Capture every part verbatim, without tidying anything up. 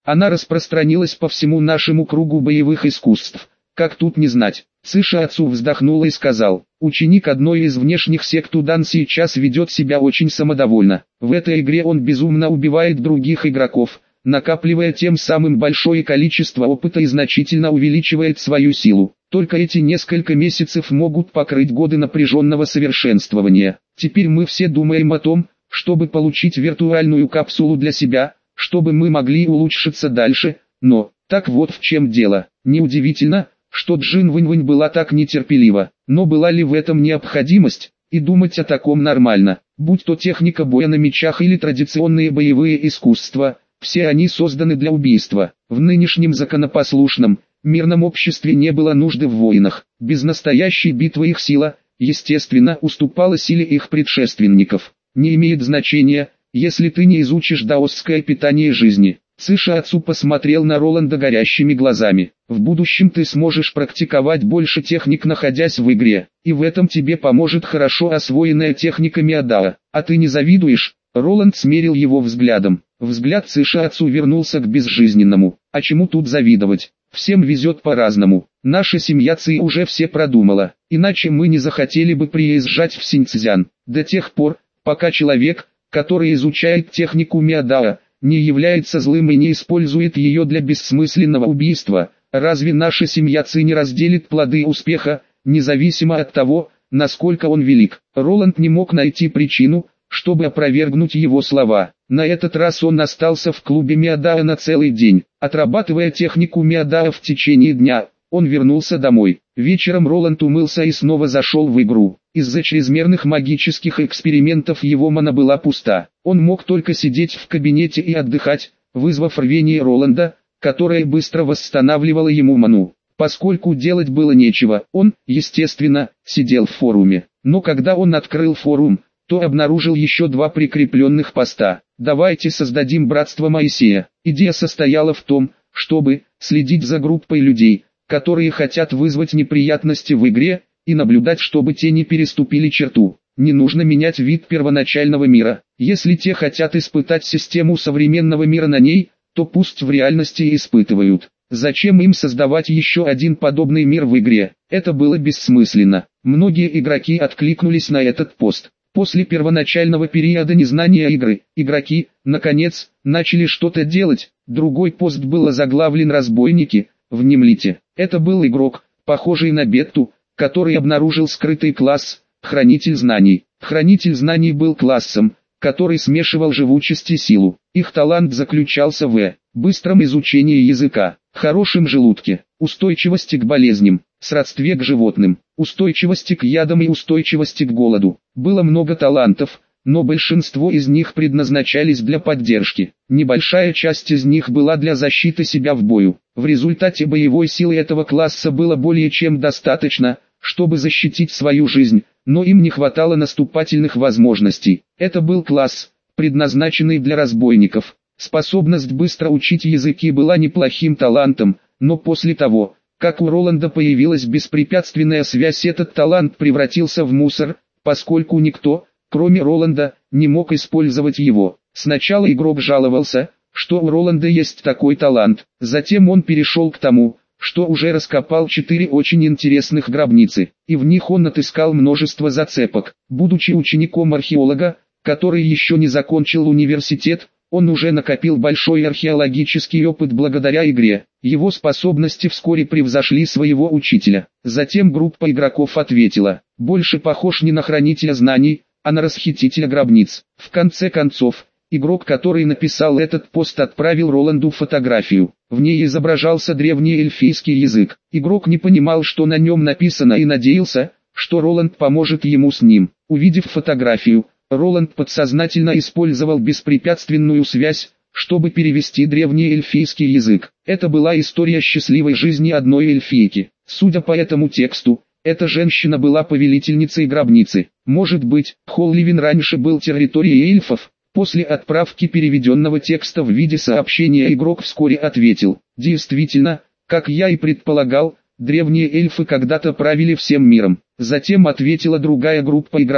Она распространилась по всему нашему кругу боевых искусств. Как тут не знать? Циша отцу вздохнула и сказал: ученик одной из внешних сект Удан сейчас ведет себя очень самодовольно. В этой игре он безумно убивает других игроков, накапливая тем самым большое количество опыта и значительно увеличивает свою силу. Только эти несколько месяцев могут покрыть годы напряженного совершенствования. Теперь мы все думаем о том, чтобы получить виртуальную капсулу для себя, чтобы мы могли улучшиться дальше, но, так вот в чем дело. Неудивительно, что Джин Вэньвэнь была так нетерпелива, но была ли в этом необходимость, и думать о таком нормально, будь то техника боя на мечах или традиционные боевые искусства, все они созданы для убийства. В нынешнем законопослушном, мирном обществе не было нужды в войнах, без настоящей битвы их сила, естественно, уступала силе их предшественников. Не имеет значения, если ты не изучишь даосское питание жизни. Циша отцу посмотрел на Роланда горящими глазами. В будущем ты сможешь практиковать больше техник, находясь в игре, и в этом тебе поможет хорошо освоенная техника Миадао. А ты не завидуешь? Роланд смерил его взглядом. Взгляд Циша отцу вернулся к безжизненному. А чему тут завидовать? Всем везет по-разному. Наша семья Ци уже все продумала, иначе мы не захотели бы приезжать в Синьцзян. До тех пор, пока человек, который изучает технику Миадао, не является злым и не использует ее для бессмысленного убийства, разве наша семья Ци не разделит плоды успеха, независимо от того, насколько он велик? Роланд не мог найти причину, чтобы опровергнуть его слова. На этот раз он остался в клубе Миадао на целый день. Отрабатывая технику Миадао в течение дня, он вернулся домой. Вечером Роланд умылся и снова зашел в игру. Из-за чрезмерных магических экспериментов его мана была пуста. Он мог только сидеть в кабинете и отдыхать, вызвав рвение Роланда, которое быстро восстанавливало ему ману. Поскольку делать было нечего, он, естественно, сидел в форуме. Но когда он открыл форум, то обнаружил еще два прикрепленных поста. «Давайте создадим братство Моисея». Идея состояла в том, чтобы следить за группой людей, которые хотят вызвать неприятности в игре, и наблюдать, чтобы те не переступили черту. Не нужно менять вид первоначального мира. Если те хотят испытать систему современного мира на ней, то пусть в реальности испытывают. Зачем им создавать еще один подобный мир в игре? Это было бессмысленно. Многие игроки откликнулись на этот пост. После первоначального периода незнания игры, игроки, наконец, начали что-то делать. Другой пост был озаглавлен «Разбойники», внемлите. Это был игрок, похожий на Бетту, который обнаружил скрытый класс «Хранитель знаний». Хранитель знаний был классом, который смешивал живучесть и силу. Их талант заключался в быстром изучении языка, хорошем желудке, устойчивости к болезням, сродстве к животным, устойчивости к ядам и устойчивости к голоду. Было много талантов, но большинство из них предназначались для поддержки. Небольшая часть из них была для защиты себя в бою. В результате боевой силы этого класса было более чем достаточно, чтобы защитить свою жизнь, но им не хватало наступательных возможностей. Это был класс, предназначенный для разбойников. Способность быстро учить языки была неплохим талантом, но после того, как у Роланда появилась беспрепятственная связь, этот талант превратился в мусор, поскольку никто, кроме Роланда, не мог использовать его. Сначала игрок жаловался, что у Роланда есть такой талант, затем он перешел к тому, что уже раскопал четыре очень интересных гробницы, и в них он отыскал множество зацепок. Будучи учеником археолога, который еще не закончил университет, он уже накопил большой археологический опыт благодаря игре. Его способности вскоре превзошли своего учителя. Затем группа игроков ответила: больше похож не на хранителя знаний, а на расхитителя гробниц. В конце концов, игрок, который написал этот пост, отправил Роланду фотографию. В ней изображался древний эльфийский язык. Игрок не понимал, что на нем написано, и надеялся, что Роланд поможет ему с ним. Увидев фотографию, Роланд подсознательно использовал беспрепятственную связь, чтобы перевести древний эльфийский язык. Это была история счастливой жизни одной эльфийки. Судя по этому тексту, эта женщина была повелительницей гробницы. Может быть, Холливин раньше был территорией эльфов? После отправки переведенного текста в виде сообщения игрок вскоре ответил: действительно, как я и предполагал, древние эльфы когда-то правили всем миром. Затем ответила другая группа игроков: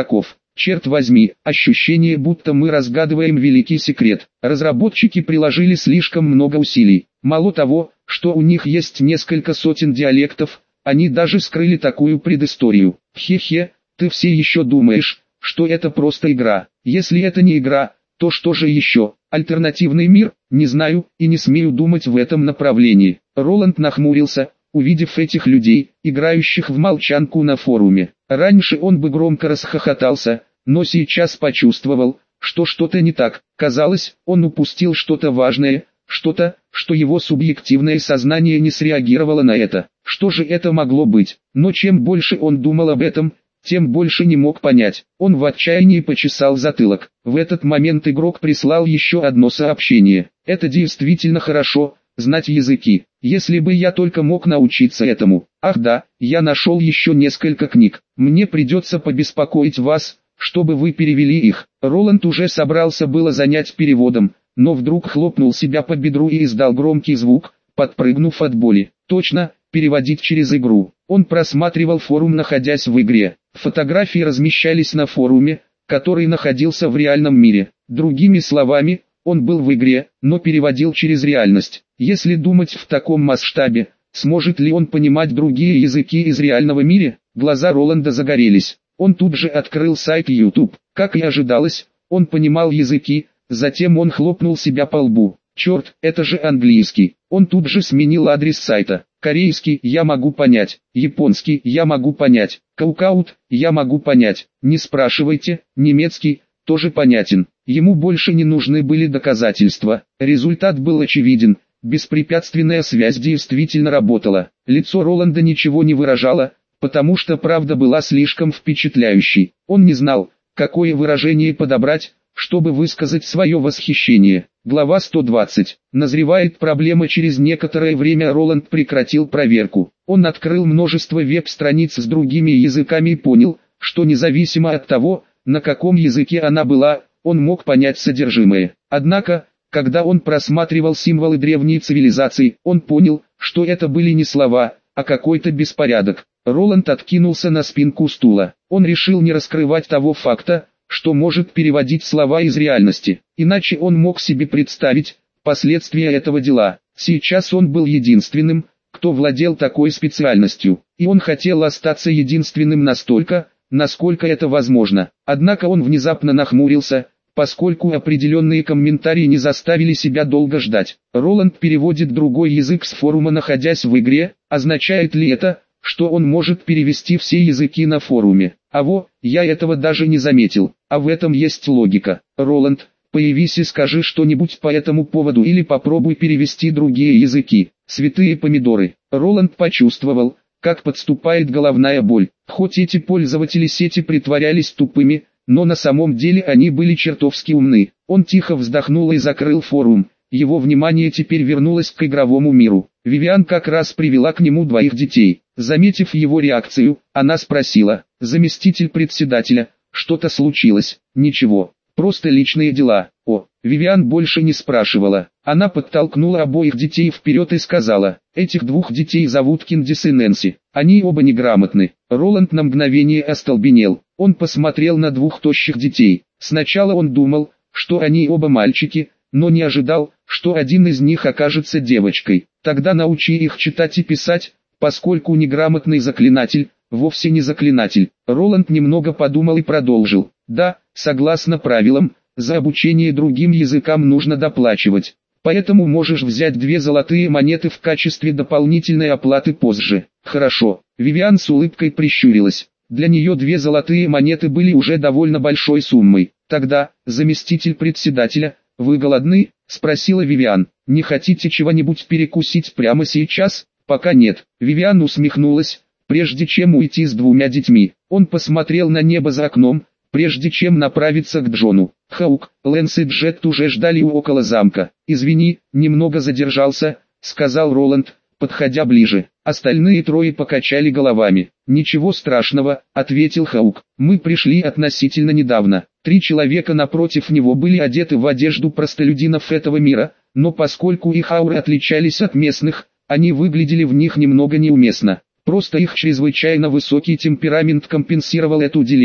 Черт возьми, ощущение, будто мы разгадываем великий секрет. Разработчики приложили слишком много усилий. Мало того, что у них есть несколько сотен диалектов, они даже скрыли такую предысторию. Хе-хе, ты все еще думаешь, что это просто игра. Если это не игра, то что же еще? Альтернативный мир? Не знаю, и не смею думать в этом направлении. Роланд нахмурился, увидев этих людей, играющих в молчанку на форуме. Раньше он бы громко расхохотался, но сейчас почувствовал, что что-то не так. Казалось, он упустил что-то важное, что-то, что его субъективное сознание не среагировало на это. Что же это могло быть? Но чем больше он думал об этом, тем больше не мог понять. Он в отчаянии почесал затылок. В этот момент игрок прислал еще одно сообщение. Это действительно хорошо, знать языки. Если бы я только мог научиться этому. Ах да, я нашел еще несколько книг. Мне придется побеспокоить вас, чтобы вы перевели их. Роланд уже собрался было занять переводом, но вдруг хлопнул себя по бедру и издал громкий звук, подпрыгнув от боли. Точно, переводить через игру. Он просматривал форум, находясь в игре. Фотографии размещались на форуме, который находился в реальном мире. Другими словами, он был в игре, но переводил через реальность. Если думать в таком масштабе, сможет ли он понимать другие языки из реального мира? Глаза Роланда загорелись. Он тут же открыл сайт YouTube. Как и ожидалось, он понимал языки, затем он хлопнул себя по лбу. Черт, это же английский. Он тут же сменил адрес сайта. Корейский я могу понять, японский я могу понять, каукаут я могу понять, не спрашивайте, немецкий тоже понятен. Ему больше не нужны были доказательства. Результат был очевиден. Беспрепятственная связь действительно работала. Лицо Роланда ничего не выражало, потому что правда была слишком впечатляющей. Он не знал, какое выражение подобрать, чтобы высказать свое восхищение. Глава сто двадцать. Назревает проблема. Через некоторое время Роланд прекратил проверку. Он открыл множество веб-страниц с другими языками и понял, что независимо от того, на каком языке она была, он мог понять содержимое. Однако, когда он просматривал символы древней цивилизации, он понял, что это были не слова, а какой-то беспорядок. Роланд откинулся на спинку стула. Он решил не раскрывать того факта, что может переводить слова из реальности, иначе он мог себе представить последствия этого дела. Сейчас он был единственным, кто владел такой специальностью, и он хотел остаться единственным настолько, насколько это возможно. Однако он внезапно нахмурился, поскольку определенные комментарии не заставили себя долго ждать. Роланд переводит другой язык с форума, находясь в игре. Означает ли это, что он может перевести все языки на форуме? А во, я этого даже не заметил. А в этом есть логика. Роланд, появись и скажи что-нибудь по этому поводу или попробуй перевести другие языки. Святые помидоры. Роланд почувствовал, как подступает головная боль. Хоть эти пользователи сети притворялись тупыми, но на самом деле они были чертовски умны. Он тихо вздохнул и закрыл форум. Его внимание теперь вернулось к игровому миру. Вивиан как раз привела к нему двоих детей. Заметив его реакцию, она спросила: «Заместитель председателя, что-то случилось?» «Ничего, просто личные дела». О, Вивиан больше не спрашивала. Она подтолкнула обоих детей вперед и сказала: «Этих двух детей зовут Киндис и Нэнси. Они оба неграмотны». Роланд на мгновение остолбенел. Он посмотрел на двух тощих детей. Сначала он думал, что они оба мальчики, но не ожидал, что один из них окажется девочкой. Тогда научи их читать и писать, поскольку неграмотный заклинатель вовсе не заклинатель. Роланд немного подумал и продолжил: «Да, согласно правилам, за обучение другим языкам нужно доплачивать. Поэтому можешь взять две золотые монеты в качестве дополнительной оплаты позже». «Хорошо». Вивиан с улыбкой прищурилась. Для нее две золотые монеты были уже довольно большой суммой. «Тогда, заместитель председателя, вы голодны?» — спросила Вивиан. «Не хотите чего-нибудь перекусить прямо сейчас?» «Пока нет». Вивиан усмехнулась, прежде чем уйти с двумя детьми. Он посмотрел на небо за окном, прежде чем направиться к Джону. Хаук, Лэнс и Джет уже ждали у около замка. «Извини, немного задержался», — сказал Роланд, подходя ближе. Остальные трое покачали головами. «Ничего страшного», — ответил Хаук. «Мы пришли относительно недавно». Три человека напротив него были одеты в одежду простолюдинов этого мира, но поскольку их ауры отличались от местных, они выглядели в них немного неуместно. Просто их чрезвычайно высокий темперамент компенсировал эту дилемму.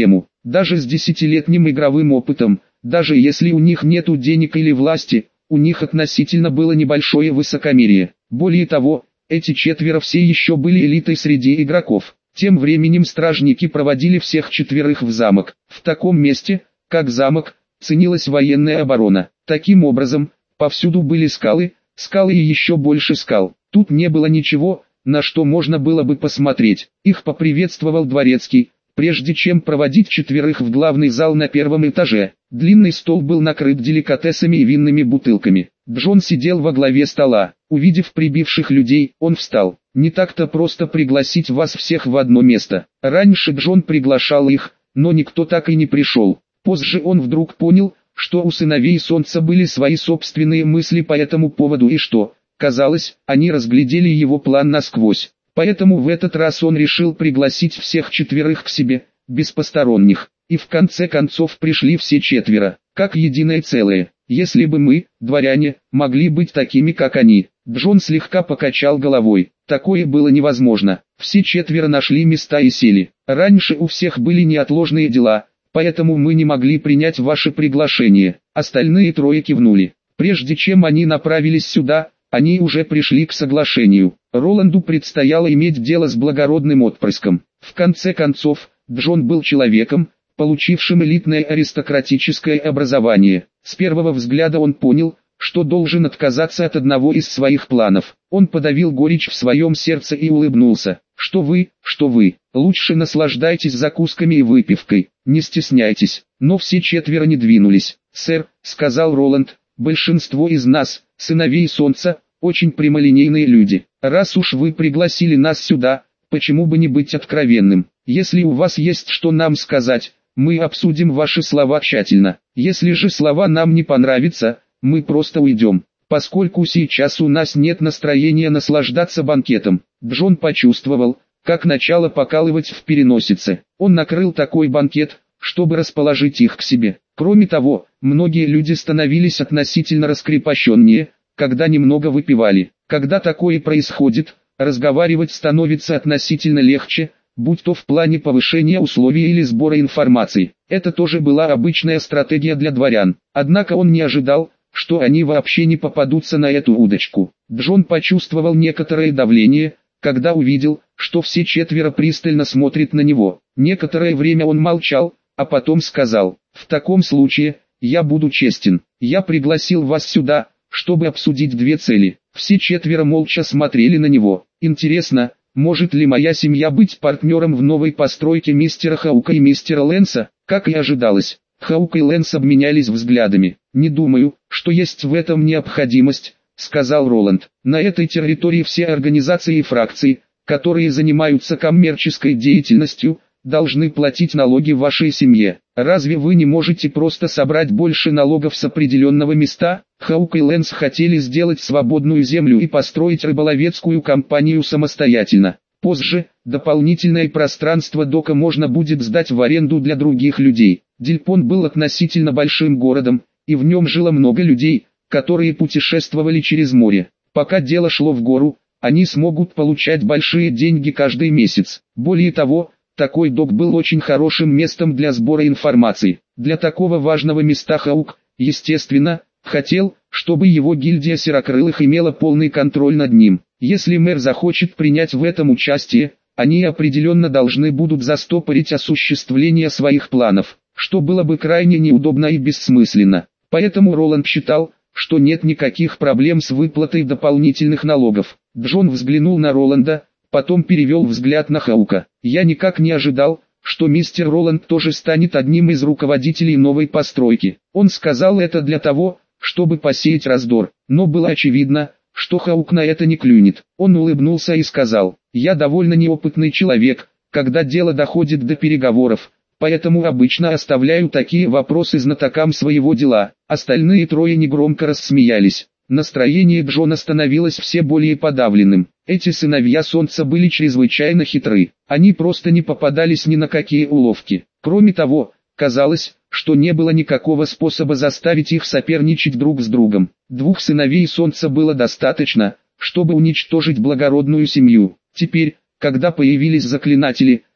Даже с десятилетним игровым опытом, даже если у них нету денег или власти, у них относительно было небольшое высокомерие. Более того, эти четверо все еще были элитой среди игроков. Тем временем стражники проводили всех четверых в замок. В таком месте, как замок, ценилась военная оборона. Таким образом, повсюду были скалы, скалы и еще больше скал. Тут не было ничего, на что можно было бы посмотреть. Их поприветствовал дворецкий, прежде чем проводить четверых в главный зал на первом этаже. Длинный стол был накрыт деликатесами и винными бутылками. Джон сидел во главе стола. Увидев прибывших людей, он встал. Не так-то просто пригласить вас всех в одно место. Раньше Джон приглашал их, но никто так и не пришел. Позже он вдруг понял, что у сыновей Солнца были свои собственные мысли по этому поводу и что, казалось, они разглядели его план насквозь. Поэтому в этот раз он решил пригласить всех четверых к себе, без посторонних. И в конце концов пришли все четверо, как единое целое. Если бы мы, дворяне, могли быть такими как они. Джон слегка покачал головой. Такое было невозможно. Все четверо нашли места и сели. Раньше у всех были неотложные дела, поэтому мы не могли принять ваше приглашение. Остальные трое кивнули. Прежде чем они направились сюда, они уже пришли к соглашению. Роланду предстояло иметь дело с благородным отпрыском. В конце концов, Джон был человеком, получившим элитное аристократическое образование. С первого взгляда он понял, что должен отказаться от одного из своих планов. Он подавил горечь в своем сердце и улыбнулся. «Что вы, что вы, лучше наслаждайтесь закусками и выпивкой, не стесняйтесь». Но все четверо не двинулись. «Сэр», — сказал Роланд, — «большинство из нас, сыновей Солнца, очень прямолинейные люди. Раз уж вы пригласили нас сюда, почему бы не быть откровенным? Если у вас есть что нам сказать, мы обсудим ваши слова тщательно. Если же слова нам не понравятся, мы просто уйдем, поскольку сейчас у нас нет настроения наслаждаться банкетом». Джон почувствовал, как начало покалывать в переносице. Он накрыл такой банкет, чтобы расположить их к себе. Кроме того, многие люди становились относительно раскрепощеннее, когда немного выпивали. Когда такое происходит, разговаривать становится относительно легче, будь то в плане повышения условий или сбора информации. Это тоже была обычная стратегия для дворян. Однако он не ожидал, что они вообще не попадутся на эту удочку. Джон почувствовал некоторое давление, когда увидел, что все четверо пристально смотрят на него. Некоторое время он молчал, а потом сказал: «В таком случае, я буду честен. Я пригласил вас сюда, чтобы обсудить две цели». Все четверо молча смотрели на него. «Интересно, может ли моя семья быть партнером в новой постройке мистера Хаука и мистера Лэнса?» Как и ожидалось, Хаук и Лэнс обменялись взглядами. «Не думаю, что есть в этом необходимость», — сказал Роланд. «На этой территории все организации и фракции, которые занимаются коммерческой деятельностью, должны платить налоги вашей семье. Разве вы не можете просто собрать больше налогов с определенного места?» Хаук и Лэнс хотели сделать свободную землю и построить рыболовецкую компанию самостоятельно. Позже, дополнительное пространство дока можно будет сдать в аренду для других людей. Дильпон был относительно большим городом, и в нем жило много людей, которые путешествовали через море. Пока дело шло в гору, они смогут получать большие деньги каждый месяц. Более того, такой док был очень хорошим местом для сбора информации. Для такого важного места Хаук, естественно, хотел, чтобы его гильдия серокрылых имела полный контроль над ним. Если мэр захочет принять в этом участие, они определенно должны будут застопорить осуществление своих планов, что было бы крайне неудобно и бессмысленно. Поэтому Роланд считал, что нет никаких проблем с выплатой дополнительных налогов. Джон взглянул на Роланда, потом перевел взгляд на Хаука. «Я никак не ожидал, что мистер Роланд тоже станет одним из руководителей новой постройки». Он сказал это для того, чтобы посеять раздор, но было очевидно, что Хаук на это не клюнет. Он улыбнулся и сказал: «Я довольно неопытный человек, когда дело доходит до переговоров, поэтому обычно оставляю такие вопросы знатокам своего дела». Остальные трое негромко рассмеялись. Настроение Джона становилось все более подавленным. Эти сыновья Солнца были чрезвычайно хитры. Они просто не попадались ни на какие уловки. Кроме того, казалось, что не было никакого способа заставить их соперничать друг с другом. Двух сыновей Солнца было достаточно, чтобы уничтожить благородную семью. Теперь, когда появились заклинатели,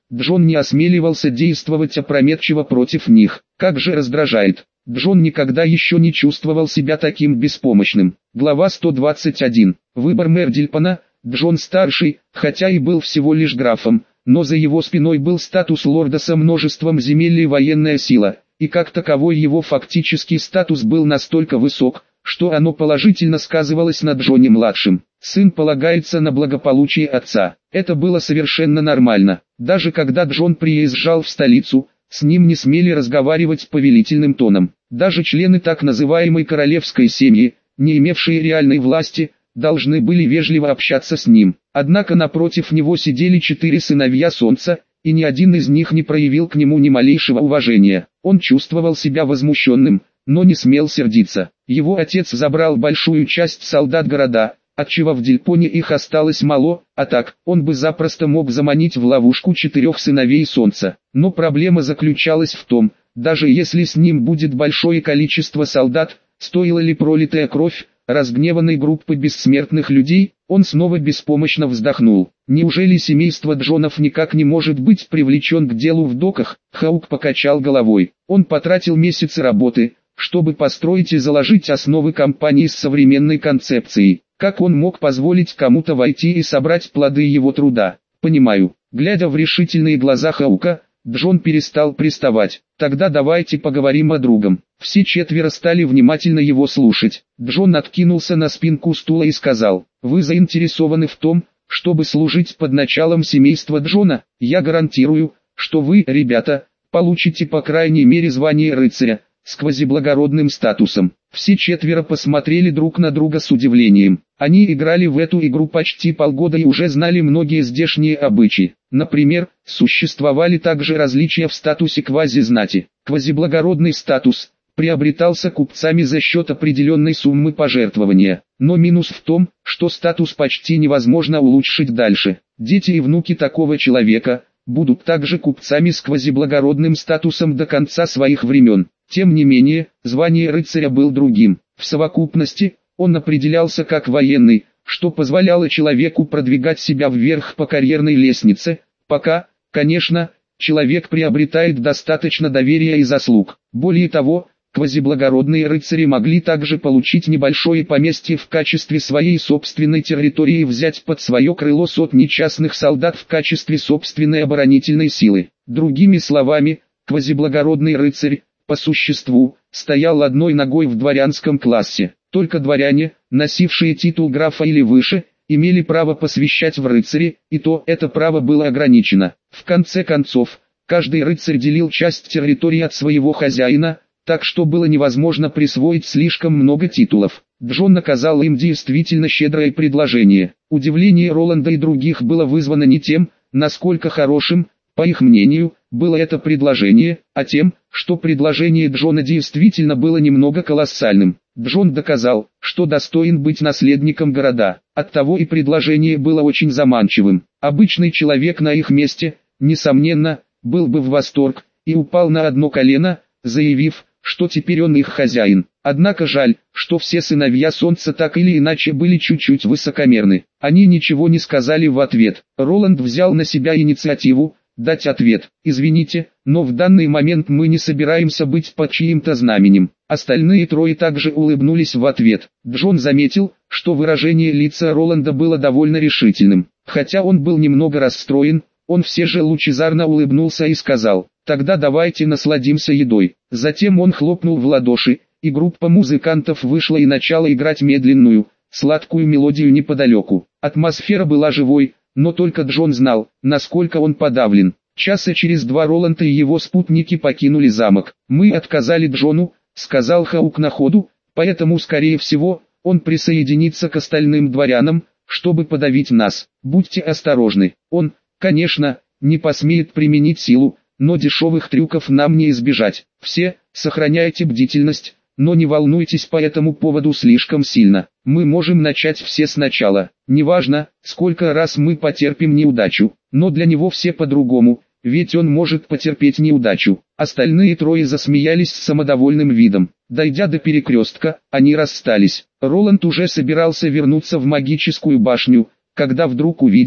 Джон не осмеливался действовать опрометчиво против них. Как же раздражает. Джон никогда еще не чувствовал себя таким беспомощным. Глава сто двадцать один. Выбор Мердильпана. Джон-старший, хотя и был всего лишь графом, но за его спиной был статус лорда со множеством земель и военная сила, и как таковой его фактический статус был настолько высок, что оно положительно сказывалось на Джоне-младшем. Сын полагается на благополучие отца. Это было совершенно нормально. Даже когда Джон приезжал в столицу, с ним не смели разговаривать повелительным тоном. Даже члены так называемой королевской семьи, не имевшие реальной власти, должны были вежливо общаться с ним. Однако напротив него сидели четыре сыновья Солнца, и ни один из них не проявил к нему ни малейшего уважения. Он чувствовал себя возмущенным, но не смел сердиться. Его отец забрал большую часть солдат города, отчего в Дильпоне их осталось мало, а так, он бы запросто мог заманить в ловушку четырех сыновей Солнца. Но проблема заключалась в том, даже если с ним будет большое количество солдат, стоила ли пролитая кровь разгневанной группы бессмертных людей, он снова беспомощно вздохнул. Неужели семейство Джонов никак не может быть привлечен к делу в доках? Хаук покачал головой. Он потратил месяцы работы, чтобы построить и заложить основы компании с современной концепцией. Как он мог позволить кому-то войти и собрать плоды его труда? Понимаю. Глядя в решительные глаза Хаука, Джон перестал приставать. Тогда давайте поговорим о другом. Все четверо стали внимательно его слушать. Джон откинулся на спинку стула и сказал: «Вы заинтересованы в том, чтобы служить под началом семейства Джона? Я гарантирую, что вы, ребята, получите по крайней мере звание рыцаря, с квазиблагородным статусом». Все четверо посмотрели друг на друга с удивлением. Они играли в эту игру почти полгода и уже знали многие здешние обычаи. Например, существовали также различия в статусе квази-знати. Квазиблагородный статус приобретался купцами за счет определенной суммы пожертвования. Но минус в том, что статус почти невозможно улучшить дальше. Дети и внуки такого человека будут также купцами с квазиблагородным статусом до конца своих времен. Тем не менее, звание рыцаря был другим. В совокупности, он определялся как военный, что позволяло человеку продвигать себя вверх по карьерной лестнице, пока, конечно, человек приобретает достаточно доверия и заслуг. Более того, квазиблагородные рыцари могли также получить небольшое поместье в качестве своей собственной территории и взять под свое крыло сотни частных солдат в качестве собственной оборонительной силы. Другими словами, квазиблагородный рыцарь, по существу, стоял одной ногой в дворянском классе. Только дворяне, носившие титул графа или выше, имели право посвящать в рыцари, и то это право было ограничено. В конце концов, каждый рыцарь делил часть территории от своего хозяина, так что было невозможно присвоить слишком много титулов. Джон оказал им действительно щедрое предложение. Удивление Роланда и других было вызвано не тем, насколько хорошим, по их мнению, было это предложение, а тем, что предложение Джона действительно было немного колоссальным. Джон доказал, что достоин быть наследником города. Оттого и предложение было очень заманчивым. Обычный человек на их месте, несомненно, был бы в восторг, и упал на одно колено, заявив, что теперь он их хозяин. Однако жаль, что все сыновья Солнца так или иначе были чуть-чуть высокомерны. Они ничего не сказали в ответ. Роланд взял на себя инициативу дать ответ: «Извините, но в данный момент мы не собираемся быть под чьим-то знаменем». Остальные трое также улыбнулись в ответ. Джон заметил, что выражение лица Роланда было довольно решительным. Хотя он был немного расстроен, он все же лучезарно улыбнулся и сказал: «Тогда давайте насладимся едой». Затем он хлопнул в ладоши, и группа музыкантов вышла и начала играть медленную, сладкую мелодию неподалеку. Атмосфера была живой, но только Джон знал, насколько он подавлен. Часа через два Роланд и его спутники покинули замок. «Мы отказали Джону», — сказал Хаук на ходу, «поэтому, скорее всего, он присоединится к остальным дворянам, чтобы подавить нас. Будьте осторожны. Он, конечно, не посмеет применить силу, но дешевых трюков нам не избежать. Все, сохраняйте бдительность, но не волнуйтесь по этому поводу слишком сильно. Мы можем начать все сначала. Неважно, сколько раз мы потерпим неудачу, но для него все по-другому, ведь он может потерпеть неудачу». Остальные трое засмеялись с самодовольным видом. Дойдя до перекрестка, они расстались. Роланд уже собирался вернуться в магическую башню, когда вдруг увидел,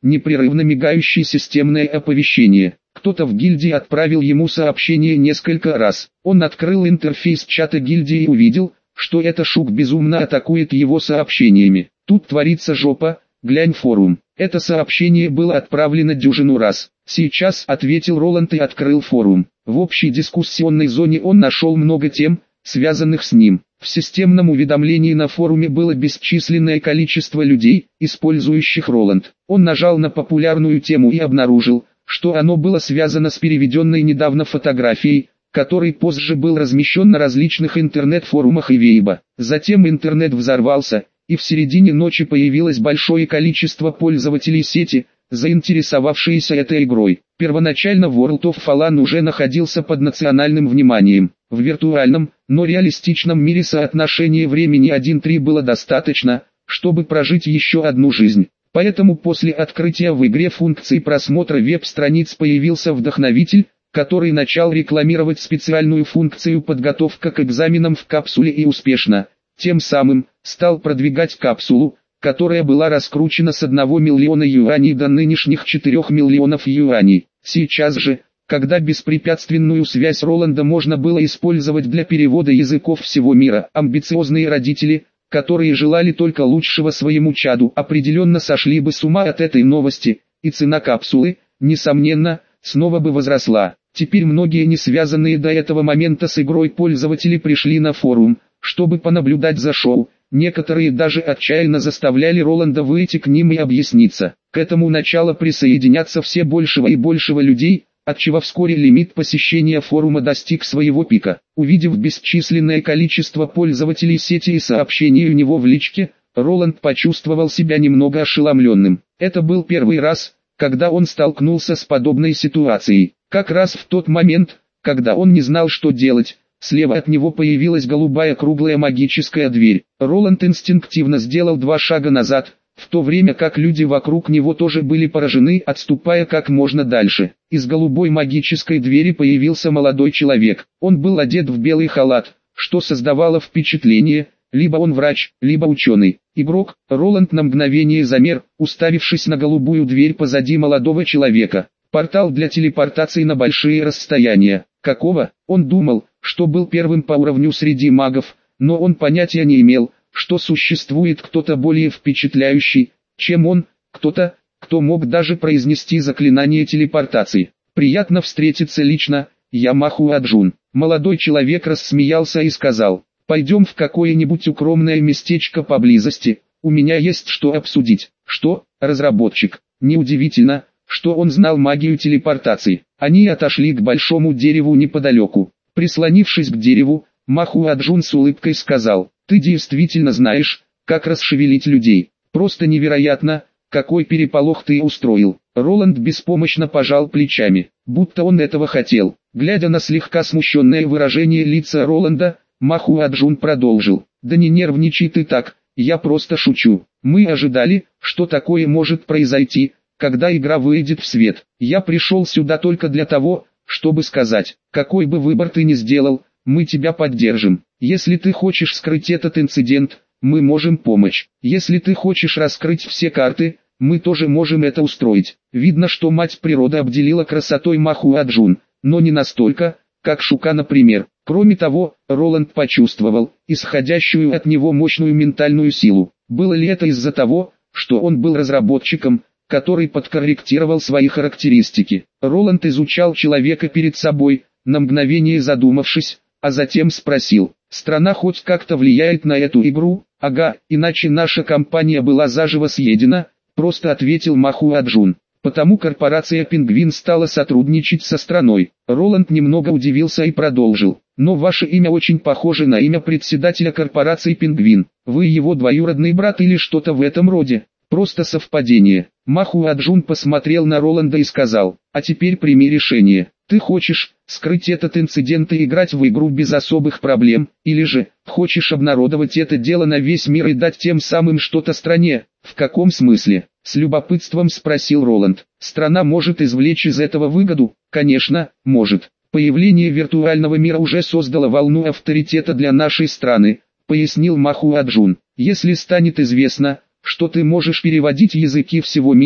непрерывно мигающее системное оповещение. Кто-то в гильдии отправил ему сообщение несколько раз. Он открыл интерфейс чата гильдии и увидел, что это Шук безумно атакует его сообщениями. Тут творится жопа, глянь форум. Это сообщение было отправлено дюжину раз. Сейчас, ответил Роланд и открыл форум. В общей дискуссионной зоне он нашел много тем, связанных с ним. В системном уведомлении на форуме было бесчисленное количество людей, использующих Роланд. Он нажал на популярную тему и обнаружил, что оно было связано с переведенной недавно фотографией, который позже был размещен на различных интернет-форумах и Вейбо. Затем интернет взорвался, и в середине ночи появилось большое количество пользователей сети, заинтересовавшиеся этой игрой. Первоначально World of Fallen уже находился под национальным вниманием. В виртуальном, но реалистичном мире соотношение времени один к трем было достаточно, чтобы прожить еще одну жизнь. Поэтому после открытия в игре функции просмотра веб-страниц появился вдохновитель, который начал рекламировать специальную функцию подготовка к экзаменам в капсуле и успешно, тем самым, стал продвигать капсулу, которая была раскручена с одного миллиона юаней до нынешних четырёх миллионов юаней. Сейчас же, когда беспрепятственную связь Роланда можно было использовать для перевода языков всего мира, амбициозные родители, которые желали только лучшего своему чаду, определенно сошли бы с ума от этой новости, и цена капсулы, несомненно, снова бы возросла. Теперь многие не связанные до этого момента с игрой пользователи пришли на форум, чтобы понаблюдать за шоу. Некоторые даже отчаянно заставляли Роланда выйти к ним и объясниться. К этому начало присоединяться все большего и большего людей, отчего вскоре лимит посещения форума достиг своего пика. Увидев бесчисленное количество пользователей сети и сообщений у него в личке, Роланд почувствовал себя немного ошеломленным. Это был первый раз, когда он столкнулся с подобной ситуацией. Как раз в тот момент, когда он не знал, что делать, слева от него появилась голубая круглая магическая дверь. Роланд инстинктивно сделал два шага назад, в то время как люди вокруг него тоже были поражены, отступая как можно дальше. Из голубой магической двери появился молодой человек. Он был одет в белый халат, что создавало впечатление, либо он врач, либо ученый. Игрок, Роланд на мгновение замер, уставившись на голубую дверь позади молодого человека. Портал для телепортации на большие расстояния. Какого? Он думал, что был первым по уровню среди магов, но он понятия не имел, что существует кто-то более впечатляющий, чем он, кто-то, кто мог даже произнести заклинание телепортации. «Приятно встретиться лично, я Махуа-джун». Молодой человек рассмеялся и сказал: «Пойдем в какое-нибудь укромное местечко поблизости, у меня есть что обсудить». «Что?» Разработчик. Неудивительно, что он знал магию телепортации. Они отошли к большому дереву неподалеку. Прислонившись к дереву, Махуа-джун с улыбкой сказал: «Ты действительно знаешь, как расшевелить людей. Просто невероятно, какой переполох ты устроил». Роланд беспомощно пожал плечами, будто он этого хотел. Глядя на слегка смущенное выражение лица Роланда, Махуа-джун продолжил: «Да не нервничай ты так, я просто шучу. Мы ожидали, что такое может произойти, когда игра выйдет в свет. Я пришел сюда только для того, чтобы сказать, какой бы выбор ты ни сделал, мы тебя поддержим. Если ты хочешь скрыть этот инцидент, мы можем помочь. Если ты хочешь раскрыть все карты, мы тоже можем это устроить». Видно, что мать природа обделила красотой Махуа-джун, но не настолько, как Шука, например. Кроме того, Роланд почувствовал исходящую от него мощную ментальную силу. Было ли это из-за того, что он был разработчиком, который подкорректировал свои характеристики? Роланд изучал человека перед собой, на мгновение задумавшись, а затем спросил: «Страна хоть как-то влияет на эту игру?» «Ага, иначе наша компания была заживо съедена», — просто ответил Махуа-джун. «Потому корпорация «Пингвин» стала сотрудничать со страной». Роланд немного удивился и продолжил: «Но ваше имя очень похоже на имя председателя корпорации «Пингвин». Вы его двоюродный брат или что-то в этом роде?» «Просто совпадение». Махуа-джун посмотрел на Роланда и сказал: «А теперь прими решение. Ты хочешь скрыть этот инцидент и играть в игру без особых проблем, или же хочешь обнародовать это дело на весь мир и дать тем самым что-то стране?» «В каком смысле?» — с любопытством спросил Роланд. «Страна может извлечь из этого выгоду?» «Конечно, может. Появление виртуального мира уже создало волну авторитета для нашей страны», — пояснил Махуа-джун. «Если станет известно, что ты можешь переводить языки всего мира,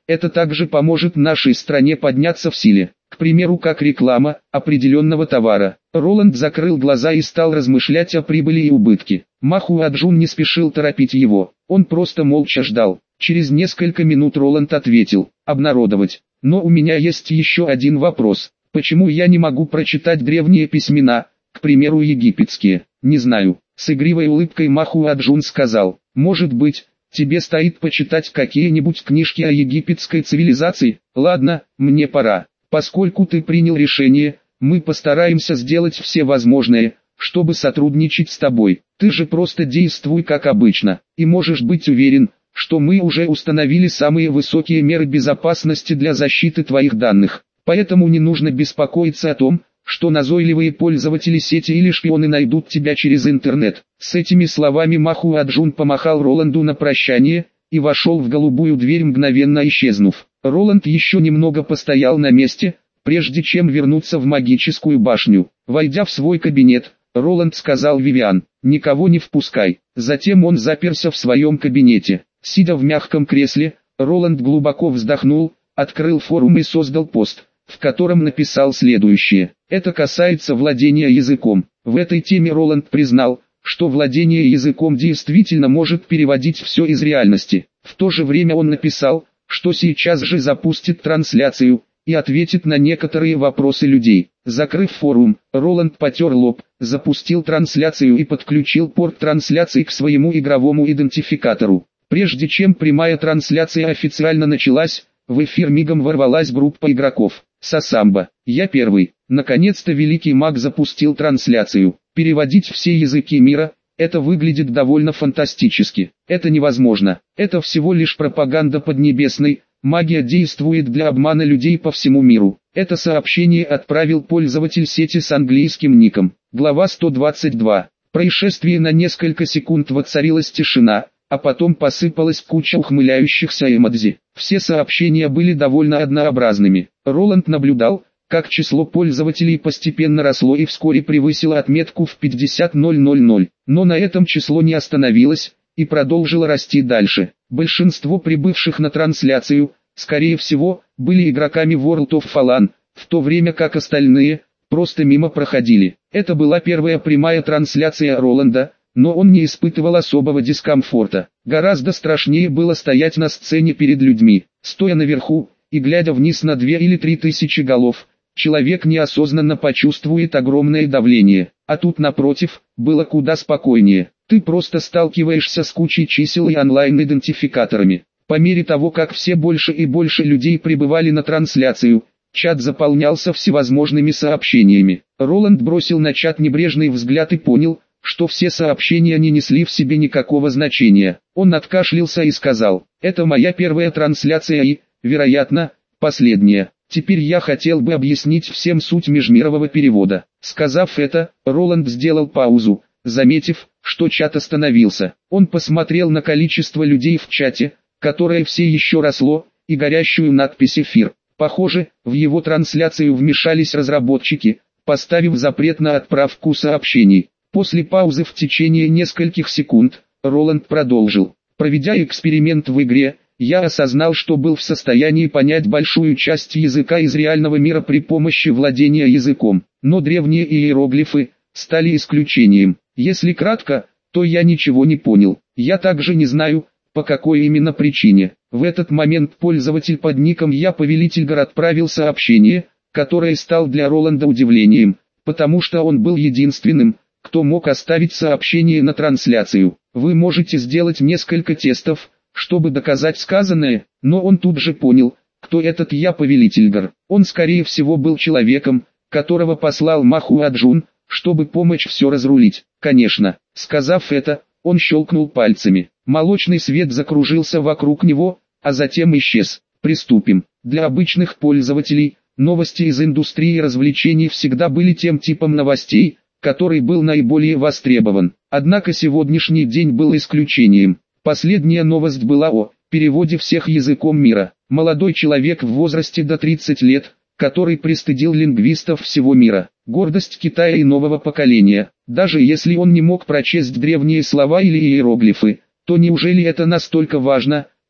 Это также поможет нашей стране подняться в силе. К примеру, как реклама определенного товара. Роланд закрыл глаза и стал размышлять о прибыли и убытке. Махуа-Джун не спешил торопить его, он просто молча ждал. Через несколько минут Роланд ответил: обнародовать. Но у меня есть еще один вопрос. Почему я не могу прочитать древние письмена, к примеру египетские? Не знаю. С игривой улыбкой Махуа-Джун сказал: может быть, тебе стоит почитать какие-нибудь книжки о египетской цивилизации? Ладно, мне пора. Поскольку ты принял решение, мы постараемся сделать все возможное, чтобы сотрудничать с тобой. Ты же просто действуй как обычно, и можешь быть уверен, что мы уже установили самые высокие меры безопасности для защиты твоих данных. Поэтому не нужно беспокоиться о том, что назойливые пользователи сети или шпионы найдут тебя через интернет. С этими словами Махуа-Джун помахал Роланду на прощание и вошел в голубую дверь, мгновенно исчезнув. Роланд еще немного постоял на месте, прежде чем вернуться в магическую башню. Войдя в свой кабинет, Роланд сказал Вивиан: «Никого не впускай». Затем он заперся в своем кабинете. Сидя в мягком кресле, Роланд глубоко вздохнул, открыл форум и создал пост, в котором написал следующее. Это касается владения языком. В этой теме Роланд признал, что владение языком действительно может переводить все из реальности. В то же время он написал, что сейчас же запустит трансляцию и ответит на некоторые вопросы людей. Закрыв форум, Роланд потер лоб, запустил трансляцию и подключил порт трансляции к своему игровому идентификатору. Прежде чем прямая трансляция официально началась, в эфир мигом ворвалась группа игроков. Сасамба, я первый. Наконец-то великий маг запустил трансляцию. Переводить все языки мира, это выглядит довольно фантастически. Это невозможно. Это всего лишь пропаганда Поднебесной. Магия действует для обмана людей по всему миру. Это сообщение отправил пользователь сети с английским ником. Глава сто двадцать два. Происшествие на несколько секунд воцарилась тишина, а потом посыпалась куча ухмыляющихся эмодзи. Все сообщения были довольно однообразными. Роланд наблюдал, как число пользователей постепенно росло и вскоре превысило отметку в пятьдесят тысяч. Но на этом число не остановилось и продолжило расти дальше. Большинство прибывших на трансляцию, скорее всего, были игроками World of Fallen, в то время как остальные просто мимо проходили. Это была первая прямая трансляция Роланда, но он не испытывал особого дискомфорта. Гораздо страшнее было стоять на сцене перед людьми. Стоя наверху и глядя вниз на две или три тысячи голов, человек неосознанно почувствует огромное давление. А тут напротив, было куда спокойнее. Ты просто сталкиваешься с кучей чисел и онлайн-идентификаторами. По мере того, как все больше и больше людей прибывали на трансляцию, чат заполнялся всевозможными сообщениями. Роланд бросил на чат небрежный взгляд и понял, что все сообщения не несли в себе никакого значения. Он откашлялся и сказал: «Это моя первая трансляция и, вероятно, последняя. Теперь я хотел бы объяснить всем суть межмирового перевода». Сказав это, Роланд сделал паузу, заметив, что чат остановился. Он посмотрел на количество людей в чате, которое все еще росло, и горящую надпись «Эфир». Похоже, в его трансляцию вмешались разработчики, поставив запрет на отправку сообщений. После паузы в течение нескольких секунд, Роланд продолжил: «Проведя эксперимент в игре, я осознал, что был в состоянии понять большую часть языка из реального мира при помощи владения языком, но древние иероглифы стали исключением. Если кратко, то я ничего не понял. Я также не знаю, по какой именно причине». В этот момент пользователь под ником «Я Повелительгар» отправил сообщение, которое стало для Роланда удивлением, потому что он был единственным, кто мог оставить сообщение на трансляцию. Вы можете сделать несколько тестов, чтобы доказать сказанное, но он тут же понял, кто этот «Я Повелительгар». Он скорее всего был человеком, которого послал Махуа-Джун, чтобы помочь все разрулить. Конечно, сказав это, он щелкнул пальцами. Молочный свет закружился вокруг него, а затем исчез. Приступим. Для обычных пользователей, новости из индустрии развлечений всегда были тем типом новостей, который был наиболее востребован. Однако сегодняшний день был исключением. Последняя новость была о переводе всех языком мира. Молодой человек в возрасте до тридцати лет, который пристыдил лингвистов всего мира. Гордость Китая и нового поколения. Даже если он не мог прочесть древние слова или иероглифы, то неужели это настолько важно,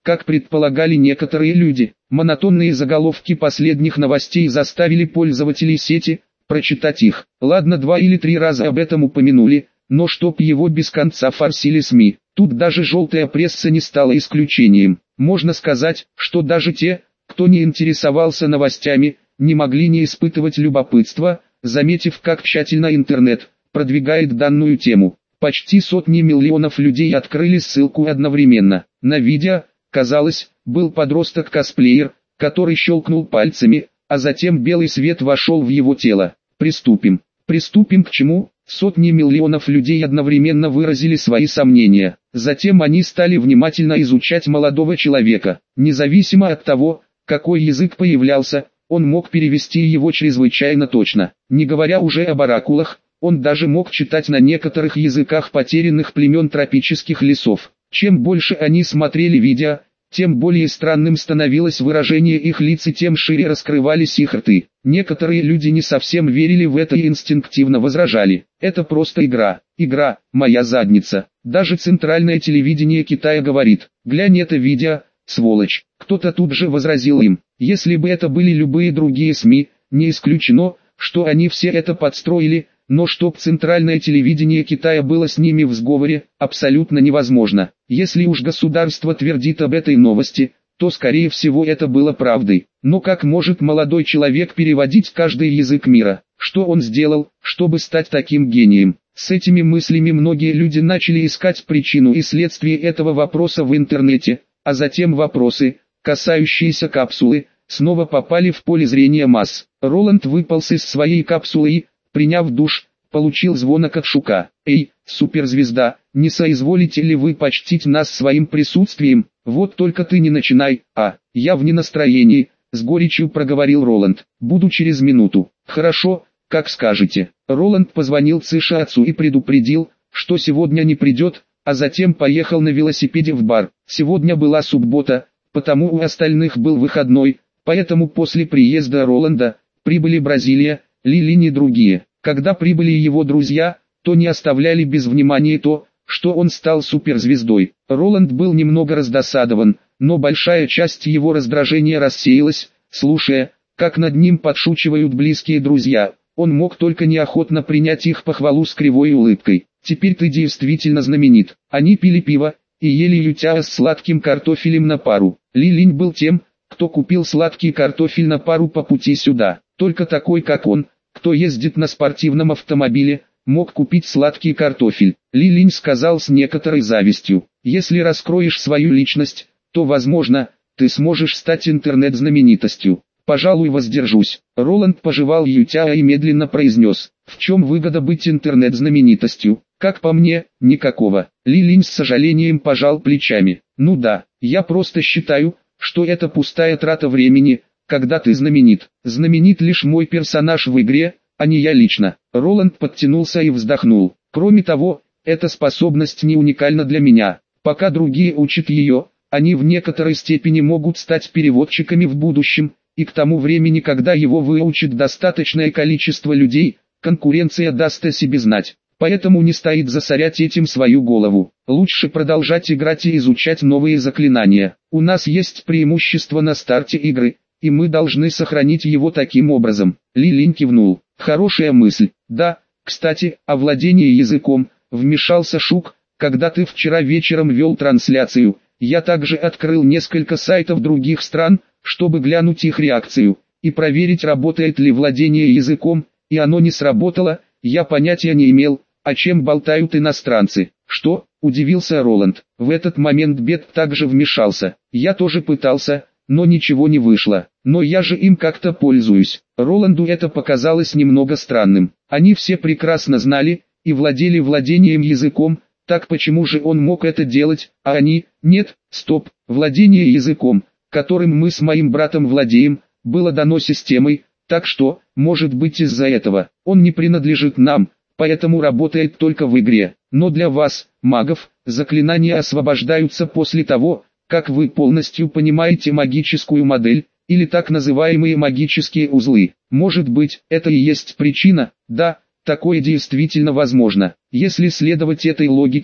как предполагали некоторые люди. Монотонные заголовки последних новостей заставили пользователей сети прочитать их. Ладно, два или три раза об этом упомянули, но чтоб его без конца форсили СМИ. Тут даже желтая пресса не стала исключением. Можно сказать, что даже те, кто не интересовался новостями, не могли не испытывать любопытства, заметив, как тщательно интернет продвигает данную тему. Почти сотни миллионов людей открыли ссылку одновременно. На видео, казалось, был подросток-косплеер, который щелкнул пальцами, а затем белый свет вошел в его тело. Приступим. Приступим к чему? Сотни миллионов людей одновременно выразили свои сомнения. Затем они стали внимательно изучать молодого человека. Независимо от того, какой язык появлялся, он мог перевести его чрезвычайно точно. Не говоря уже об оракулах, он даже мог читать на некоторых языках потерянных племен тропических лесов. Чем больше они смотрели видео, тем более странным становилось выражение их лиц и тем шире раскрывались их рты. Некоторые люди не совсем верили в это и инстинктивно возражали. Это просто игра. Игра, моя задница. Даже центральное телевидение Китая говорит: глянь это видео, сволочь. Кто-то тут же возразил им: если бы это были любые другие СМИ, не исключено, что они все это подстроили, но чтоб центральное телевидение Китая было с ними в сговоре, абсолютно невозможно. Если уж государство твердит об этой новости, то скорее всего это было правдой. Но как может молодой человек переводить каждый язык мира? Что он сделал, чтобы стать таким гением? С этими мыслями многие люди начали искать причину и следствие этого вопроса в интернете, а затем вопросы, касающиеся капсулы, снова попали в поле зрения масс. Роланд выполз из своей капсулы и, приняв душ, получил звонок от Шука. «Эй, суперзвезда, не соизволите ли вы почтить нас своим присутствием? Вот только ты не начинай, а, я в ненастроении», — с горечью проговорил Роланд. «Буду через минуту». «Хорошо, как скажете». Роланд позвонил Цише отцу и предупредил, что сегодня не придет, а затем поехал на велосипеде в бар. Сегодня была суббота, потому у остальных был выходной, поэтому после приезда Роланда прибыли Бразилия, Лилин и другие. Когда прибыли его друзья, то не оставляли без внимания то, что он стал суперзвездой. Роланд был немного раздосадован, но большая часть его раздражения рассеялась, слушая, как над ним подшучивают близкие друзья. Он мог только неохотно принять их похвалу с кривой улыбкой. «Теперь ты действительно знаменит». Они пили пиво и ели ютя с сладким картофелем на пару. Лилин был тем, кто купил сладкий картофель на пару по пути сюда. Только такой, как он, кто ездит на спортивном автомобиле, мог купить сладкий картофель. Лилин сказал с некоторой завистью: «Если раскроешь свою личность, то, возможно, ты сможешь стать интернет-знаменитостью». «Пожалуй, воздержусь». Роланд пожевал ютя и медленно произнес: «В чем выгода быть интернет-знаменитостью? Как по мне, никакого». Лилин с сожалением пожал плечами. «Ну да, я просто считаю, что это пустая трата времени, когда ты знаменит. Знаменит лишь мой персонаж в игре, а не я лично». Роланд подтянулся и вздохнул. «Кроме того, эта способность не уникальна для меня. Пока другие учат ее, они в некоторой степени могут стать переводчиками в будущем, и к тому времени, когда его выучит достаточное количество людей, конкуренция даст о себе знать. Поэтому не стоит засорять этим свою голову. Лучше продолжать играть и изучать новые заклинания. У нас есть преимущество на старте игры, и мы должны сохранить его таким образом». Лилин кивнул. «Хорошая мысль. Да, кстати, о владении языком», — вмешался Шук. «Когда ты вчера вечером вел трансляцию, я также открыл несколько сайтов других стран, чтобы глянуть их реакцию, и проверить, работает ли владение языком, и оно не сработало. Я понятия не имел, о чем болтают иностранцы». «Что?» – удивился Роланд. В этот момент Бет также вмешался. «Я тоже пытался, но ничего не вышло. Но я же им как-то пользуюсь». Роланду это показалось немного странным. Они все прекрасно знали и владели владением языком, так почему же он мог это делать, а они – нет? Стоп, владение языком, которым мы с моим братом владеем, было дано системой, так что, может быть, из-за этого, он не принадлежит нам, поэтому работает только в игре. Но для вас, магов, заклинания освобождаются после того, как вы полностью понимаете магическую модель, или так называемые магические узлы. Может быть, это и есть причина? Да, такое действительно возможно. Если следовать этой логике,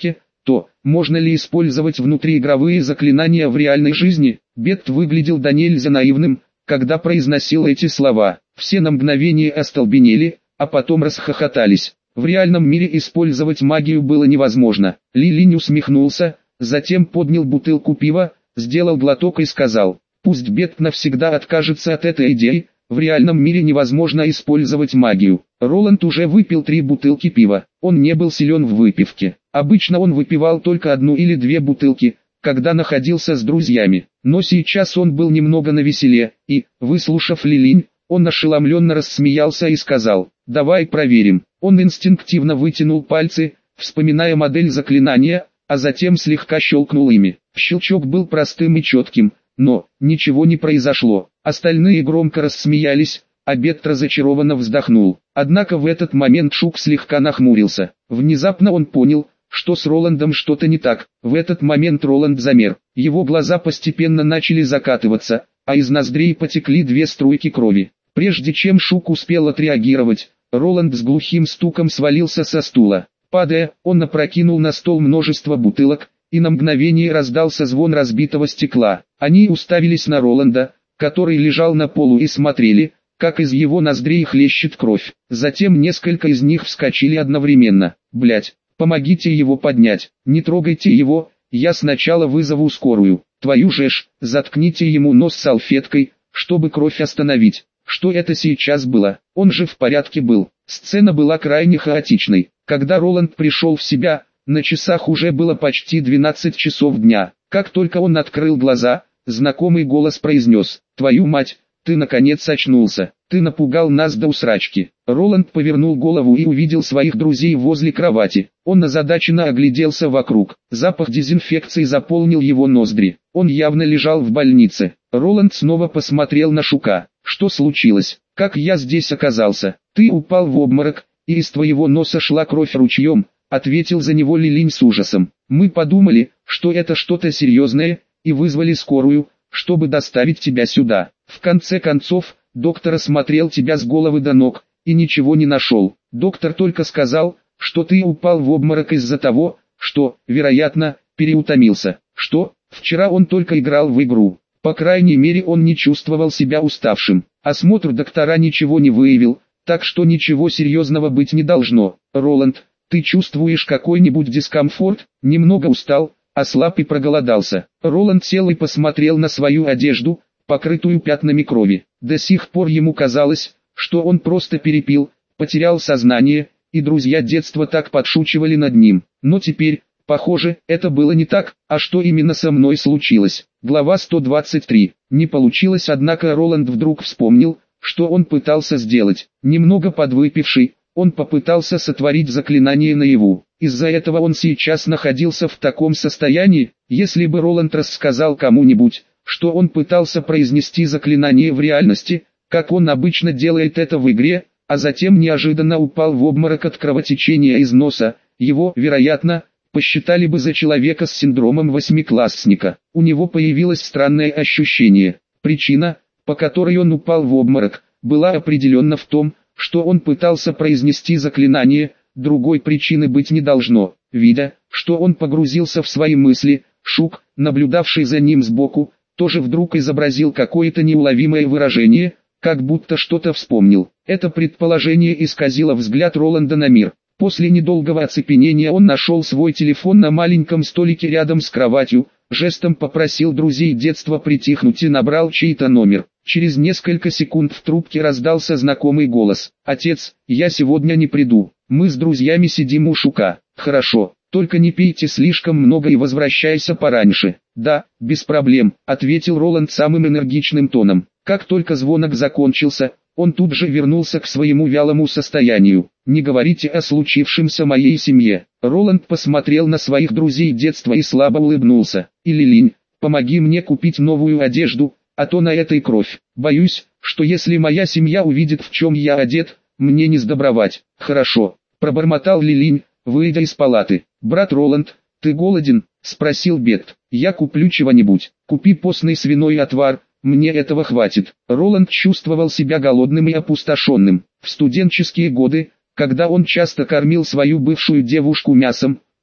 то можно ли использовать внутриигровые заклинания в реальной жизни? Бет выглядел до нельзя наивным, когда произносил эти слова. Все на мгновение остолбенели, а потом расхохотались. В реальном мире использовать магию было невозможно. Ли Линь усмехнулся, затем поднял бутылку пива, сделал глоток и сказал: пусть Бет навсегда откажется от этой идеи, в реальном мире невозможно использовать магию. Роланд уже выпил три бутылки пива, он не был силен в выпивке. Обычно он выпивал только одну или две бутылки, когда находился с друзьями, но сейчас он был немного навеселе, и, выслушав Ли Линь, он ошеломленно рассмеялся и сказал: давай проверим. Он инстинктивно вытянул пальцы, вспоминая модель заклинания, а затем слегка щелкнул ими. Щелчок был простым и четким, но ничего не произошло. Остальные громко рассмеялись, а Бет разочарованно вздохнул. Однако в этот момент Шук слегка нахмурился. Внезапно он понял, что с Роландом что-то не так. В этот момент Роланд замер. Его глаза постепенно начали закатываться, а из ноздрей потекли две струйки крови. Прежде чем Шук успел отреагировать, Роланд с глухим стуком свалился со стула. Падая, он опрокинул на стол множество бутылок, и на мгновение раздался звон разбитого стекла. Они уставились на Роланда, который лежал на полу, и смотрели, как из его ноздрей хлещет кровь. Затем несколько из них вскочили одновременно. «Блядь, помогите его поднять, не трогайте его, я сначала вызову скорую. Твою же ж, заткните ему нос салфеткой, чтобы кровь остановить». Что это сейчас было? Он же в порядке был. Сцена была крайне хаотичной. Когда Роланд пришел в себя, на часах уже было почти двенадцать часов дня. Как только он открыл глаза, знакомый голос произнес: «Твою мать, ты наконец очнулся, ты напугал нас до усрачки». Роланд повернул голову и увидел своих друзей возле кровати. Он озадаченно огляделся вокруг. Запах дезинфекции заполнил его ноздри. Он явно лежал в больнице. Роланд снова посмотрел на Шука. «Что случилось? Как я здесь оказался? Ты упал в обморок, и из твоего носа шла кровь ручьем», — ответил за него Ли Линь с ужасом. «Мы подумали, что это что-то серьезное, и вызвали скорую, чтобы доставить тебя сюда. В конце концов, доктор осмотрел тебя с головы до ног, и ничего не нашел. Доктор только сказал, что ты упал в обморок из-за того, что, вероятно, переутомился. Что? Вчера он только играл в игру. По крайней мере, он не чувствовал себя уставшим. Осмотр доктора ничего не выявил, так что ничего серьезного быть не должно. Роланд, ты чувствуешь какой-нибудь дискомфорт? Немного устал, ослаб и проголодался». Роланд сел и посмотрел на свою одежду, покрытую пятнами крови. До сих пор ему казалось, что он просто перепил, потерял сознание, и друзья детства так подшучивали над ним. Но теперь, похоже, это было не так. А что именно со мной случилось? Глава сто двадцать три. Не получилось, однако Роланд вдруг вспомнил, что он пытался сделать. Немного подвыпивший, он попытался сотворить заклинание наяву. Из-за этого он сейчас находился в таком состоянии. Если бы Роланд рассказал кому-нибудь, что он пытался произнести заклинание в реальности, как он обычно делает это в игре, а затем неожиданно упал в обморок от кровотечения из носа, его, вероятно, посчитали бы за человека с синдромом восьмиклассника. У него появилось странное ощущение. Причина, по которой он упал в обморок, была определенно в том, что он пытался произнести заклинание, другой причины быть не должно. Видя, что он погрузился в свои мысли, Шук, наблюдавший за ним сбоку, тоже вдруг изобразил какое-то неуловимое выражение, как будто что-то вспомнил. Это предположение исказило взгляд Роланда на мир. После недолгого оцепенения он нашел свой телефон на маленьком столике рядом с кроватью, жестом попросил друзей детства притихнуть и набрал чей-то номер. Через несколько секунд в трубке раздался знакомый голос. «Отец, я сегодня не приду. Мы с друзьями сидим у Шука». «Хорошо, только не пейте слишком много и возвращайся пораньше». «Да, без проблем», — ответил Роланд самым энергичным тоном. Как только звонок закончился, он тут же вернулся к своему вялому состоянию. «Не говорите о случившемся моей семье». Роланд посмотрел на своих друзей детства и слабо улыбнулся. «И Ли Линь, помоги мне купить новую одежду, а то на этой кровь. Боюсь, что если моя семья увидит, в чем я одет, мне не сдобровать». «Хорошо», — пробормотал Ли Линь, выйдя из палаты. «Брат Роланд, ты голоден?» — спросил Бет. «Я куплю чего-нибудь. Купи постный свиной отвар, мне этого хватит». Роланд чувствовал себя голодным и опустошенным. В студенческие годы, когда он часто кормил свою бывшую девушку мясом,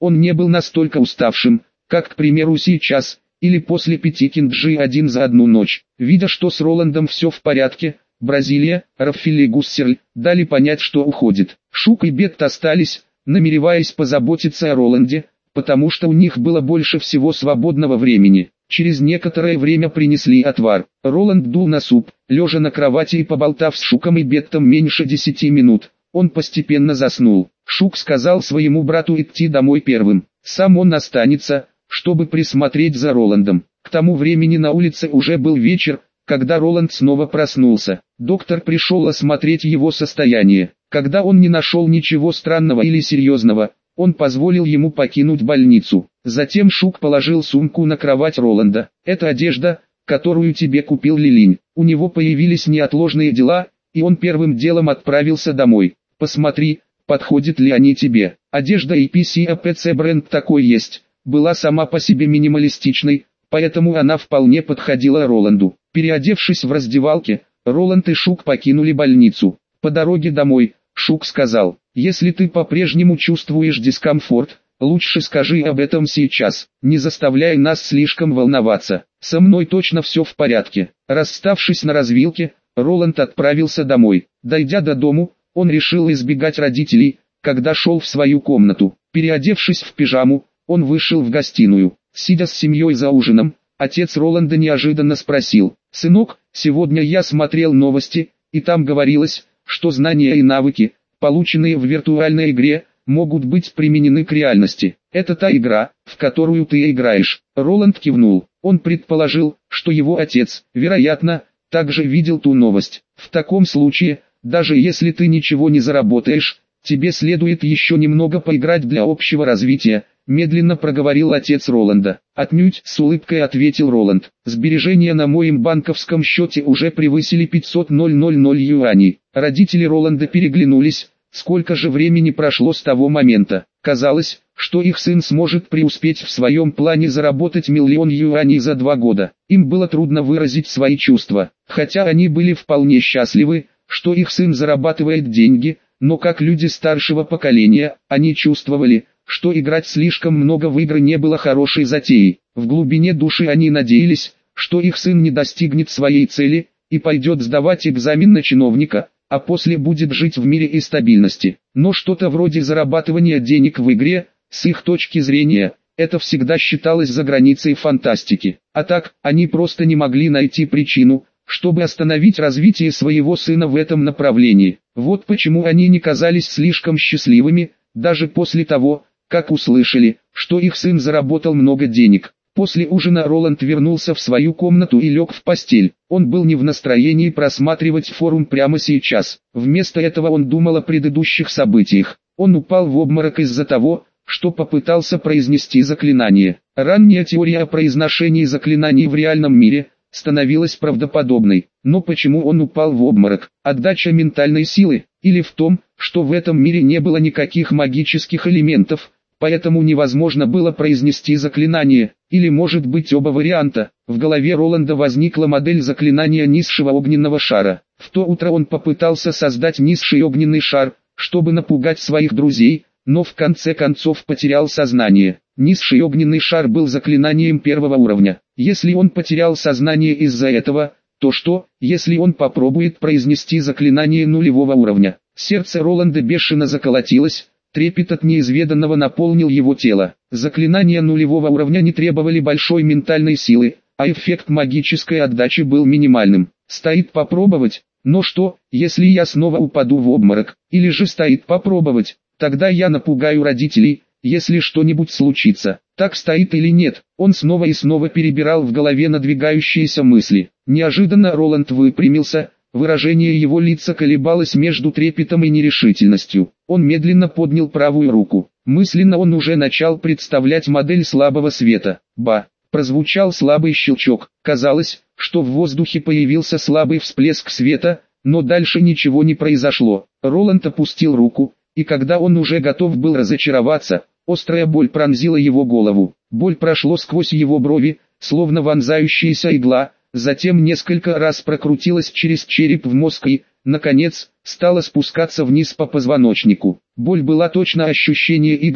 Он не был настолько уставшим, как, к примеру, сейчас, или после пяти кинджи один за одну ночь. Видя, что с Роландом все в порядке, Бразилия, Раффель и Гуссерль дали понять, что уходит. Шук и Бетт остались, намереваясь позаботиться о Роланде, потому что у них было больше всего свободного времени. Через некоторое время принесли отвар. Роланд дул на суп, лежа на кровати и поболтав с Шуком и Беттом меньше десяти минут. Он постепенно заснул. Шук сказал своему брату идти домой первым. Сам он останется, чтобы присмотреть за Роландом. К тому времени на улице уже был вечер, когда Роланд снова проснулся. Доктор пришел осмотреть его состояние. Когда он не нашел ничего странного или серьезного, он позволил ему покинуть больницу. Затем Шук положил сумку на кровать Роланда. «Это одежда, которую тебе купил Лилинь. У него появились неотложные дела, и он первым делом отправился домой. Посмотри, подходят ли они тебе». Одежда эй пи си эй пи си бренд такой есть, была сама по себе минималистичной, поэтому она вполне подходила Роланду. Переодевшись в раздевалке, Роланд и Шук покинули больницу. По дороге домой, Шук сказал: «Если ты по-прежнему чувствуешь дискомфорт, лучше скажи об этом сейчас, не заставляй нас слишком волноваться. Со мной точно все в порядке». Расставшись на развилке, Роланд отправился домой. Дойдя до дому, он решил избегать родителей, когда шел в свою комнату. Переодевшись в пижаму, он вышел в гостиную. Сидя с семьей за ужином, отец Роланда неожиданно спросил: «Сынок, сегодня я смотрел новости, и там говорилось, что знания и навыки, полученные в виртуальной игре, могут быть применены к реальности. Это та игра, в которую ты играешь». Роланд кивнул. Он предположил, что его отец, вероятно, также видел ту новость. «В таком случае, даже если ты ничего не заработаешь, тебе следует еще немного поиграть для общего развития», медленно проговорил отец Роланда. «Отнюдь», с улыбкой ответил Роланд. «Сбережения на моем банковском счете уже превысили пятьсот тысяч юаней». Родители Роланда переглянулись. Сколько же времени прошло с того момента? Казалось, что их сын сможет преуспеть в своем плане заработать миллион юаней за два года. Им было трудно выразить свои чувства, хотя они были вполне счастливы, что их сын зарабатывает деньги, но как люди старшего поколения, они чувствовали, что играть слишком много в игры не было хорошей затеей. В глубине души они надеялись, что их сын не достигнет своей цели и пойдет сдавать экзамен на чиновника, а после будет жить в мире и стабильности. Но что-то вроде зарабатывания денег в игре, с их точки зрения, это всегда считалось за границей фантастики. А так, они просто не могли найти причину, чтобы остановить развитие своего сына в этом направлении. Вот почему они не казались слишком счастливыми, даже после того, как услышали, что их сын заработал много денег. После ужина Роланд вернулся в свою комнату и лег в постель. Он был не в настроении просматривать форум прямо сейчас. Вместо этого он думал о предыдущих событиях. Он упал в обморок из-за того, что попытался произнести заклинание. Ранняя теория о произношении заклинаний в реальном мире становилась правдоподобной. Но почему он упал в обморок? Отдача ментальной силы? Или в том, что в этом мире не было никаких магических элементов, поэтому невозможно было произнести заклинание? Или может быть оба варианта? В голове Роланда возникла модель заклинания низшего огненного шара. В то утро он попытался создать низший огненный шар, чтобы напугать своих друзей, но в конце концов потерял сознание. Низший огненный шар был заклинанием первого уровня. Если он потерял сознание из-за этого, то что, если он попробует произнести заклинание нулевого уровня? Сердце Роланда бешено заколотилось. Трепет от неизведанного наполнил его тело. Заклинания нулевого уровня не требовали большой ментальной силы, а эффект магической отдачи был минимальным. Стоит попробовать, но что, если я снова упаду в обморок, или же стоит попробовать, тогда я напугаю родителей, если что-нибудь случится. Так стоит или нет, он снова и снова перебирал в голове надвигающиеся мысли. Неожиданно Роланд выпрямился. Выражение его лица колебалось между трепетом и нерешительностью. Он медленно поднял правую руку. Мысленно он уже начал представлять модель слабого света. Ба! Прозвучал слабый щелчок. Казалось, что в воздухе появился слабый всплеск света, но дальше ничего не произошло. Роланд опустил руку, и когда он уже готов был разочароваться, острая боль пронзила его голову. Боль прошла сквозь его брови, словно вонзающаяся игла, затем несколько раз прокрутилась через череп в мозг и, наконец, стала спускаться вниз по позвоночнику. Боль была точно ощущение иглы,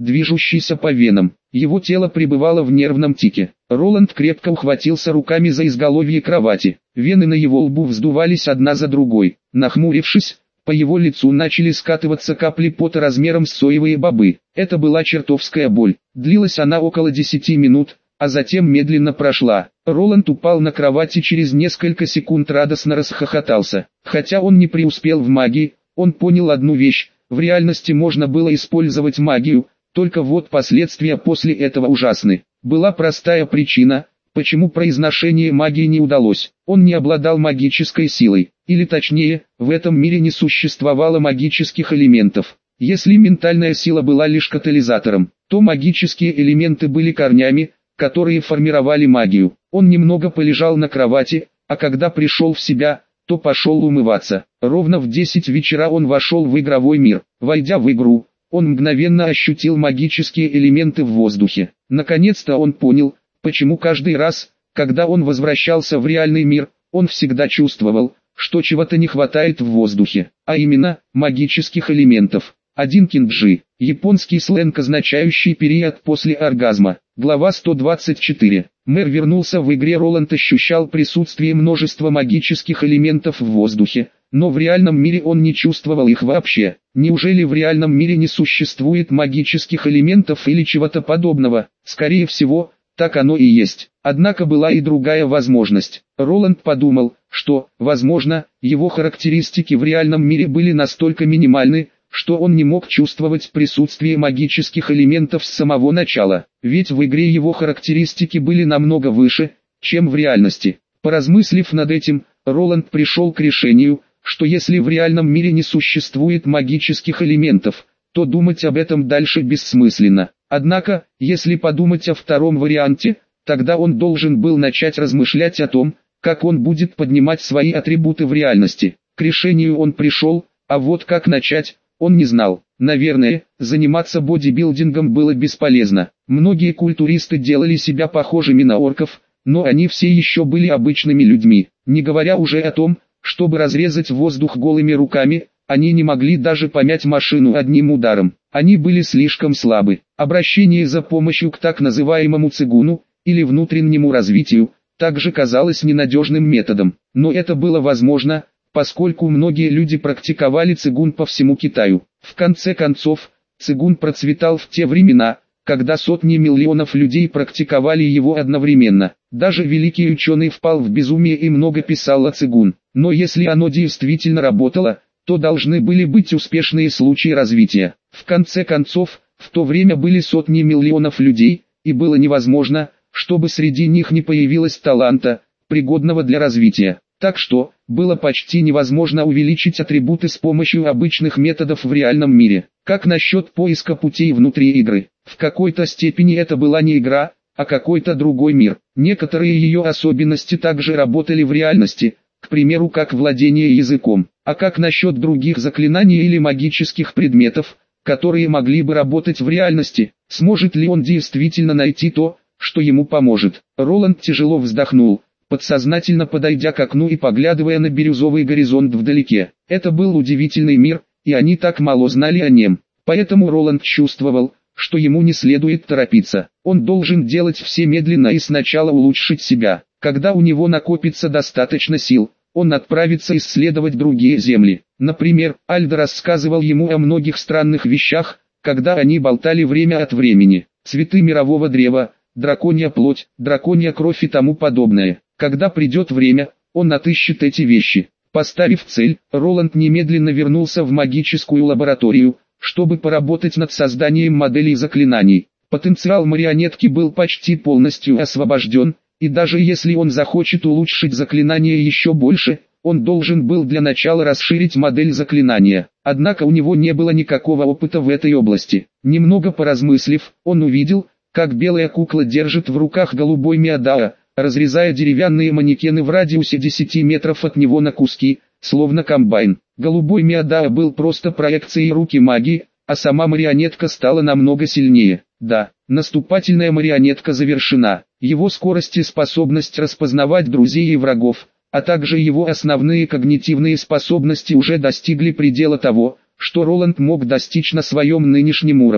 движущийся по венам. Его тело пребывало в нервном тике. Роланд крепко ухватился руками за изголовье кровати. Вены на его лбу вздувались одна за другой. Нахмурившись, по его лицу начали скатываться капли пота размером с соевые бобы. Это была чертовская боль. Длилась она около десяти минут, а затем медленно прошла. Роланд упал на кровати, через несколько секунд радостно расхохотался. Хотя он не преуспел в магии, он понял одну вещь: в реальности можно было использовать магию, только вот последствия после этого ужасны. Была простая причина, почему произношение магии не удалось. Он не обладал магической силой, или точнее, в этом мире не существовало магических элементов. Если ментальная сила была лишь катализатором, то магические элементы были корнями, которые формировали магию. Он немного полежал на кровати, а когда пришел в себя, то пошел умываться. Ровно в десять вечера он вошел в игровой мир. Войдя в игру, он мгновенно ощутил магические элементы в воздухе. Наконец-то он понял, почему каждый раз, когда он возвращался в реальный мир, он всегда чувствовал, что чего-то не хватает в воздухе, а именно, магических элементов. один кинджи, японский сленг, означающий период после оргазма. Глава сто двадцать четыре. Мэр вернулся в игре. Роланд ощущал присутствие множества магических элементов в воздухе, но в реальном мире он не чувствовал их вообще. Неужели в реальном мире не существует магических элементов или чего-то подобного? Скорее всего, так оно и есть. Однако была и другая возможность. Роланд подумал, что, возможно, его характеристики в реальном мире были настолько минимальны, что он не мог чувствовать присутствие магических элементов с самого начала, ведь в игре его характеристики были намного выше, чем в реальности. Поразмыслив над этим, Роланд пришел к решению, что если в реальном мире не существует магических элементов, то думать об этом дальше бессмысленно. Однако, если подумать о втором варианте, тогда он должен был начать размышлять о том, как он будет поднимать свои атрибуты в реальности. К решению он пришел, а вот как начать, он не знал. Наверное, заниматься бодибилдингом было бесполезно. Многие культуристы делали себя похожими на орков, но они все еще были обычными людьми. Не говоря уже о том, чтобы разрезать воздух голыми руками, они не могли даже помять машину одним ударом. Они были слишком слабы. Обращение за помощью к так называемому цигуну, или внутреннему развитию, также казалось ненадежным методом. Но это было возможно, поскольку многие люди практиковали цигун по всему Китаю. В конце концов, цигун процветал в те времена, когда сотни миллионов людей практиковали его одновременно. Даже великий ученый впал в безумие и много писал о цигун. Но если оно действительно работало, то должны были быть успешные случаи развития. В конце концов, в то время были сотни миллионов людей, и было невозможно, чтобы среди них не появилось таланта, пригодного для развития. Так что, было почти невозможно увеличить атрибуты с помощью обычных методов в реальном мире. Как насчет поиска путей внутри игры? В какой-то степени это была не игра, а какой-то другой мир. Некоторые ее особенности также работали в реальности, к примеру, как владение языком. А как насчет других заклинаний или магических предметов, которые могли бы работать в реальности? Сможет ли он действительно найти то, что ему поможет? Роланд тяжело вздохнул, подсознательно подойдя к окну и поглядывая на бирюзовый горизонт вдалеке. Это был удивительный мир, и они так мало знали о нем. Поэтому Роланд чувствовал, что ему не следует торопиться. Он должен делать все медленно и сначала улучшить себя. Когда у него накопится достаточно сил, он отправится исследовать другие земли. Например, Альдо рассказывал ему о многих странных вещах, когда они болтали время от времени. Цветы мирового древа, драконья плоть, драконья кровь и тому подобное. Когда придет время, он отыщет эти вещи. Поставив цель, Роланд немедленно вернулся в магическую лабораторию, чтобы поработать над созданием моделей заклинаний. Потенциал марионетки был почти полностью освобожден, и даже если он захочет улучшить заклинание еще больше, он должен был для начала расширить модель заклинания. Однако у него не было никакого опыта в этой области. Немного поразмыслив, он увидел, как белая кукла держит в руках голубой миадаа, разрезая деревянные манекены в радиусе десяти метров от него на куски, словно комбайн. Голубой миадаа был просто проекцией руки магии, а сама марионетка стала намного сильнее. Да, наступательная марионетка завершена. Его скорость и способность распознавать друзей и врагов, а также его основные когнитивные способности уже достигли предела того, что Роланд мог достичь на своем нынешнем уровне.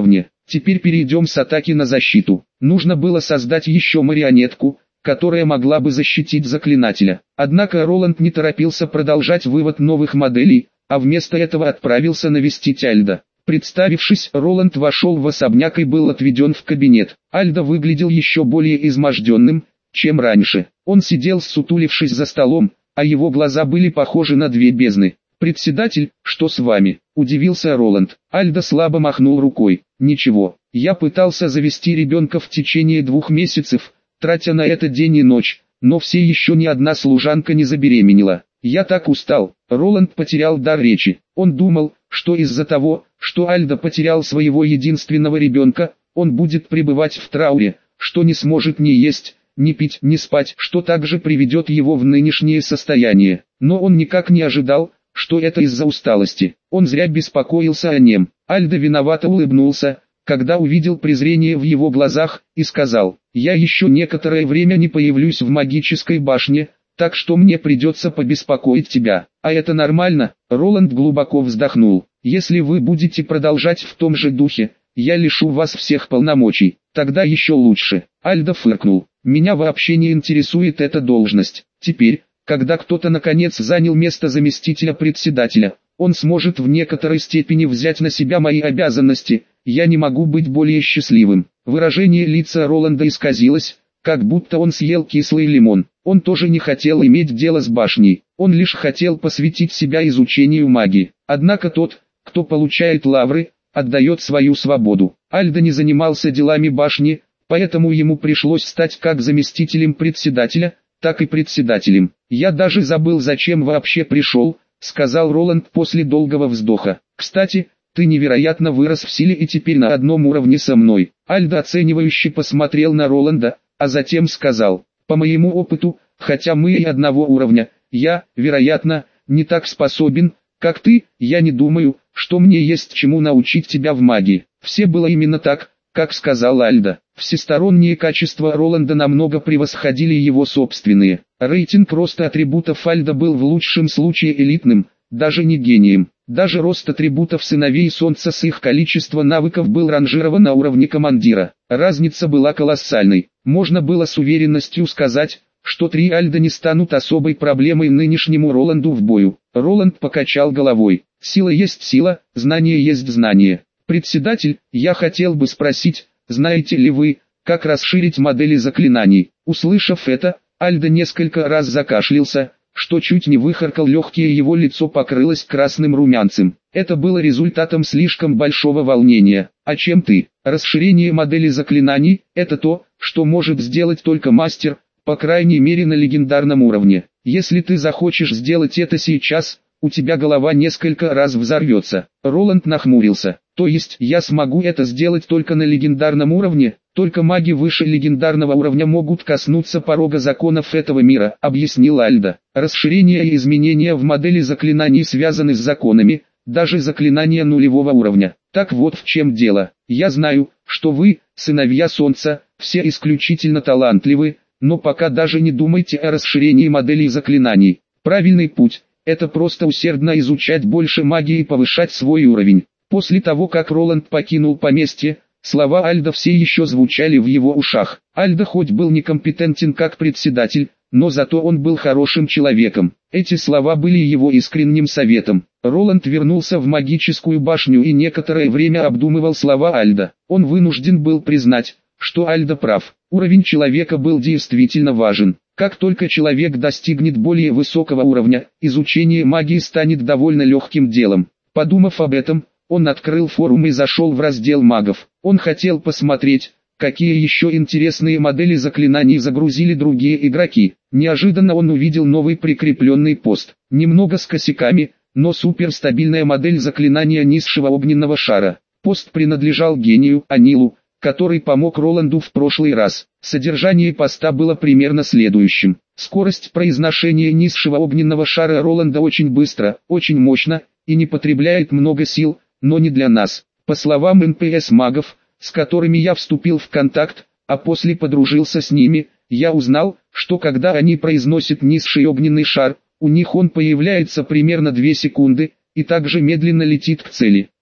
Теперь перейдем с атаки на защиту. Нужно было создать еще марионетку, которая могла бы защитить заклинателя. Однако Роланд не торопился продолжать вывод новых моделей, а вместо этого отправился навестить Альда. Представившись, Роланд вошел в особняк и был отведен в кабинет. Альда выглядел еще более изможденным, чем раньше. Он сидел ссутулившись за столом, а его глаза были похожи на две бездны. «Председатель, что с вами?» – удивился Роланд. Альда слабо махнул рукой. «Ничего, я пытался завести ребенка в течение двух месяцев, тратя на это день и ночь, но все еще ни одна служанка не забеременела. Я так устал». Роланд потерял дар речи. Он думал, что из-за того, что Альда потерял своего единственного ребенка, он будет пребывать в трауре, что не сможет ни есть, ни пить, ни спать, что также приведет его в нынешнее состояние. Но он никак не ожидал, что это из-за усталости. Он зря беспокоился о нем. Альда виновато улыбнулся, когда увидел презрение в его глазах, и сказал: «Я еще некоторое время не появлюсь в магической башне, так что мне придется побеспокоить тебя. А это нормально?» Роланд глубоко вздохнул. «Если вы будете продолжать в том же духе, я лишу вас всех полномочий, тогда еще лучше». Альда фыркнул. «Меня вообще не интересует эта должность. Теперь, когда кто-то наконец занял место заместителя председателя, он сможет в некоторой степени взять на себя мои обязанности, я не могу быть более счастливым». Выражение лица Роланда исказилось, как будто он съел кислый лимон. Он тоже не хотел иметь дело с башней, он лишь хотел посвятить себя изучению магии. Однако тот, кто получает лавры, отдает свою свободу. Альда не занимался делами башни, поэтому ему пришлось стать как заместителем председателя, так и председателем. «Я даже забыл, зачем вообще пришел», — сказал Роланд после долгого вздоха. «Кстати, ты невероятно вырос в силе и теперь на одном уровне со мной». Альда оценивающе посмотрел на Роланда, а затем сказал: «По моему опыту, хотя мы и одного уровня, я, вероятно, не так способен, как ты, я не думаю, что мне есть чему научить тебя в магии». Все было именно так, как сказал Альда. Всесторонние качества Роланда намного превосходили его собственные. Рейтинг роста атрибутов Альда был в лучшем случае элитным, даже не гением. Даже рост атрибутов сыновей Солнца с их количества навыков был ранжирован на уровне командира. Разница была колоссальной. Можно было с уверенностью сказать, что три Альда не станут особой проблемой нынешнему Роланду в бою. Роланд покачал головой. «Сила есть сила, знание есть знание. Председатель, я хотел бы спросить, знаете ли вы, как расширить модели заклинаний?» Услышав это, Альда несколько раз закашлялся, что чуть не выхаркал легкие, его лицо покрылось красным румянцем. Это было результатом слишком большого волнения. «А чем ты?» «Расширение модели заклинаний – это то, что может сделать только мастер, по крайней мере на легендарном уровне. Если ты захочешь сделать это сейчас, у тебя голова несколько раз взорвется». Роланд нахмурился. «То есть я смогу это сделать только на легендарном уровне? Только маги выше легендарного уровня могут коснуться порога законов этого мира», — объяснил Альда. «Расширение и изменения в модели заклинаний связаны с законами, даже заклинания нулевого уровня. Так вот в чем дело. Я знаю, что вы, сыновья Солнца, все исключительно талантливы, но пока даже не думайте о расширении моделей заклинаний. Правильный путь — это просто усердно изучать больше магии и повышать свой уровень». После того, как Роланд покинул поместье, слова Альда все еще звучали в его ушах. Альда хоть был некомпетентен как председатель, но зато он был хорошим человеком. Эти слова были его искренним советом. Роланд вернулся в магическую башню и некоторое время обдумывал слова Альда. Он вынужден был признать, что Альда прав. Уровень человека был действительно важен. Как только человек достигнет более высокого уровня, изучение магии станет довольно легким делом. Подумав об этом, он открыл форум и зашел в раздел магов. Он хотел посмотреть, какие еще интересные модели заклинаний загрузили другие игроки. Неожиданно он увидел новый прикрепленный пост. Немного с косяками, но суперстабильная модель заклинания низшего огненного шара. Пост принадлежал гению Анилу, который помог Роланду в прошлый раз. Содержание поста было примерно следующим. Скорость произношения низшего огненного шара Роланда очень быстро, очень мощно и не потребляет много сил, но не для нас. По словам эн пэ эс-магов, с которыми я вступил в контакт, а после подружился с ними, я узнал, что когда они произносят низший огненный шар, у них он появляется примерно две секунды, и также медленно летит к цели.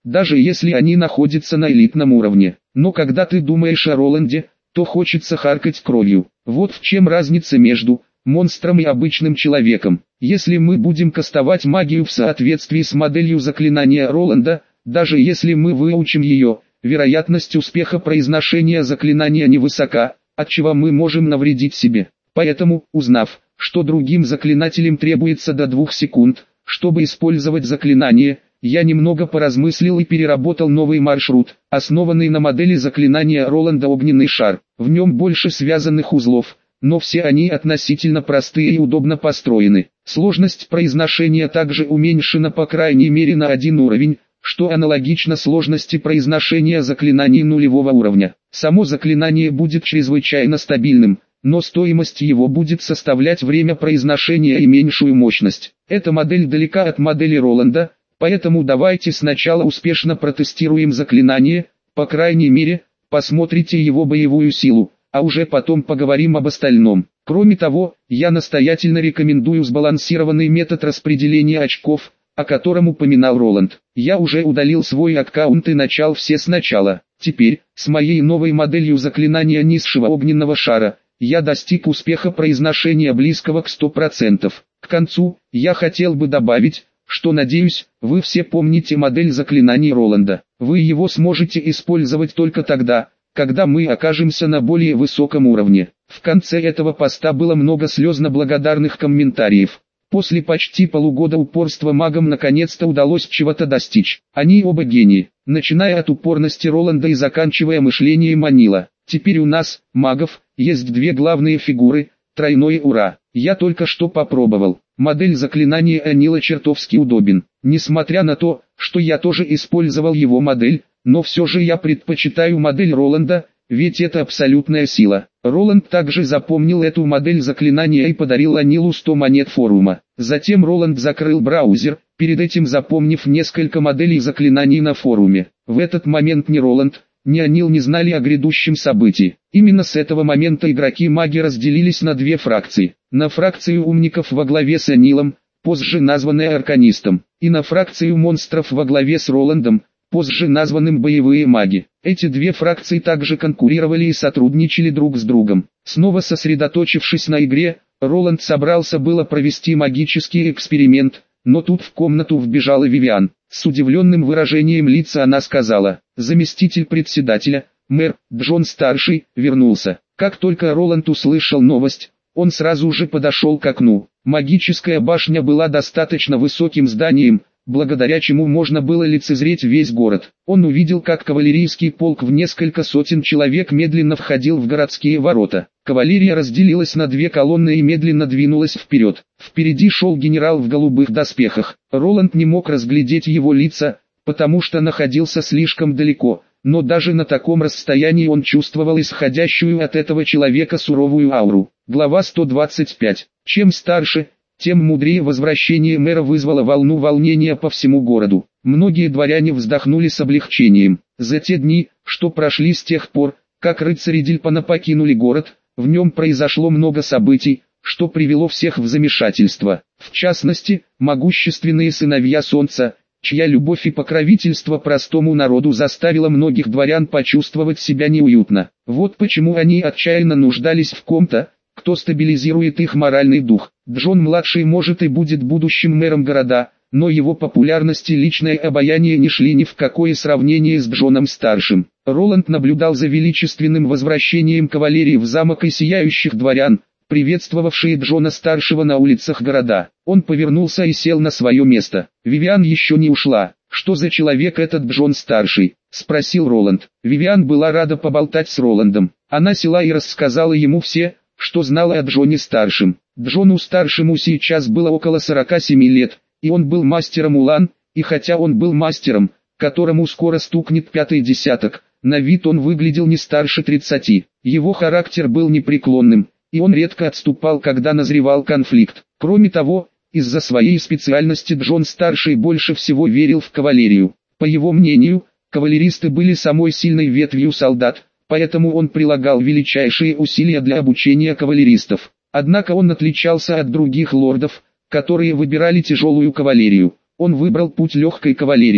даже если они находятся на элитном уровне. Но когда ты думаешь о Роланде, то хочется харкать кровью. Вот в чем разница между монстром и обычным человеком. Если мы будем кастовать магию в соответствии с моделью заклинания Роланда, даже если мы выучим ее, вероятность успеха произношения заклинания невысока, отчего мы можем навредить себе. Поэтому, узнав, что другим заклинателям требуется до двух секунд, чтобы использовать заклинание, я немного поразмыслил и переработал новый маршрут, основанный на модели заклинания Роланда «Огненный шар». В нем больше связанных узлов, но все они относительно простые и удобно построены. Сложность произношения также уменьшена по крайней мере на один уровень, что аналогично сложности произношения заклинаний нулевого уровня. Само заклинание будет чрезвычайно стабильным, но стоимость его будет составлять время произношения и меньшую мощность. Эта модель далека от модели Роланда, поэтому давайте сначала успешно протестируем заклинание, по крайней мере, посмотрите его боевую силу, а уже потом поговорим об остальном. Кроме того, я настоятельно рекомендую сбалансированный метод распределения очков, о котором упоминал Роланд. Я уже удалил свой аккаунт и начал все сначала. Теперь, с моей новой моделью заклинания низшего огненного шара, я достиг успеха произношения близкого к ста процентам. К концу, я хотел бы добавить, что надеюсь, вы все помните модель заклинаний Роланда. Вы его сможете использовать только тогда, когда мы окажемся на более высоком уровне. В конце этого поста было много слезно благодарных комментариев. После почти полугода упорства магам наконец-то удалось чего-то достичь. Они оба гении, начиная от упорности Роланда и заканчивая мышлением Анила. Теперь у нас, магов, есть две главные фигуры, тройное ура. Я только что попробовал. Модель заклинания Анила чертовски удобен. Несмотря на то, что я тоже использовал его модель, но все же я предпочитаю модель Роланда, ведь это абсолютная сила. Роланд также запомнил эту модель заклинания и подарил Анилу сто монет форума. Затем Роланд закрыл браузер, перед этим запомнив несколько моделей заклинаний на форуме. В этот момент ни Роланд, ни Анил не знали о грядущем событии. Именно с этого момента игроки-маги разделились на две фракции. На фракцию умников во главе с Анилом, позже названная Арканистом, и на фракцию монстров во главе с Роландом, позже названным боевые маги. Эти две фракции также конкурировали и сотрудничали друг с другом. Снова сосредоточившись на игре, Роланд собрался было провести магический эксперимент, но тут в комнату вбежала Вивиан. С удивленным выражением лица она сказала: «Заместитель председателя, мэр, Джон-старший, вернулся». Как только Роланд услышал новость, он сразу же подошел к окну. Магическая башня была достаточно высоким зданием, благодаря чему можно было лицезреть весь город. Он увидел, как кавалерийский полк в несколько сотен человек медленно входил в городские ворота. Кавалерия разделилась на две колонны и медленно двинулась вперед. Впереди шел генерал в голубых доспехах. Роланд не мог разглядеть его лица, потому что находился слишком далеко, но даже на таком расстоянии он чувствовал исходящую от этого человека суровую ауру. Глава сто двадцать пять. Чем старше, тем мудрее возвращение мэра вызвало волну волнения по всему городу. Многие дворяне вздохнули с облегчением. За те дни, что прошли с тех пор, как рыцари Дильпана покинули город, в нем произошло много событий, что привело всех в замешательство. В частности, могущественные сыновья Солнца, чья любовь и покровительство простому народу заставило многих дворян почувствовать себя неуютно. Вот почему они отчаянно нуждались в ком-то, кто стабилизирует их моральный дух. Джон-младший может и будет будущим мэром города, но его популярность и личное обаяние не шли ни в какое сравнение с Джоном-старшим. Роланд наблюдал за величественным возвращением кавалерии в замок и сияющих дворян, приветствовавшие Джона-старшего на улицах города. Он повернулся и сел на свое место. Вивиан еще не ушла. «Что за человек этот Джон-старший?» — спросил Роланд. Вивиан была рада поболтать с Роландом. Она села и рассказала ему все, что знала о Джоне-старшем. Джону-старшему сейчас было около сорока семи лет, и он был мастером улан, и хотя он был мастером, которому скоро стукнет пятый десяток, на вид он выглядел не старше тридцати. Его характер был непреклонным, и он редко отступал, когда назревал конфликт. Кроме того, из-за своей специальности Джон-старший больше всего верил в кавалерию. По его мнению, кавалеристы были самой сильной ветвью солдат, поэтому он прилагал величайшие усилия для обучения кавалеристов. Однако он отличался от других лордов, которые выбирали тяжелую кавалерию. Он выбрал путь легкой кавалерии.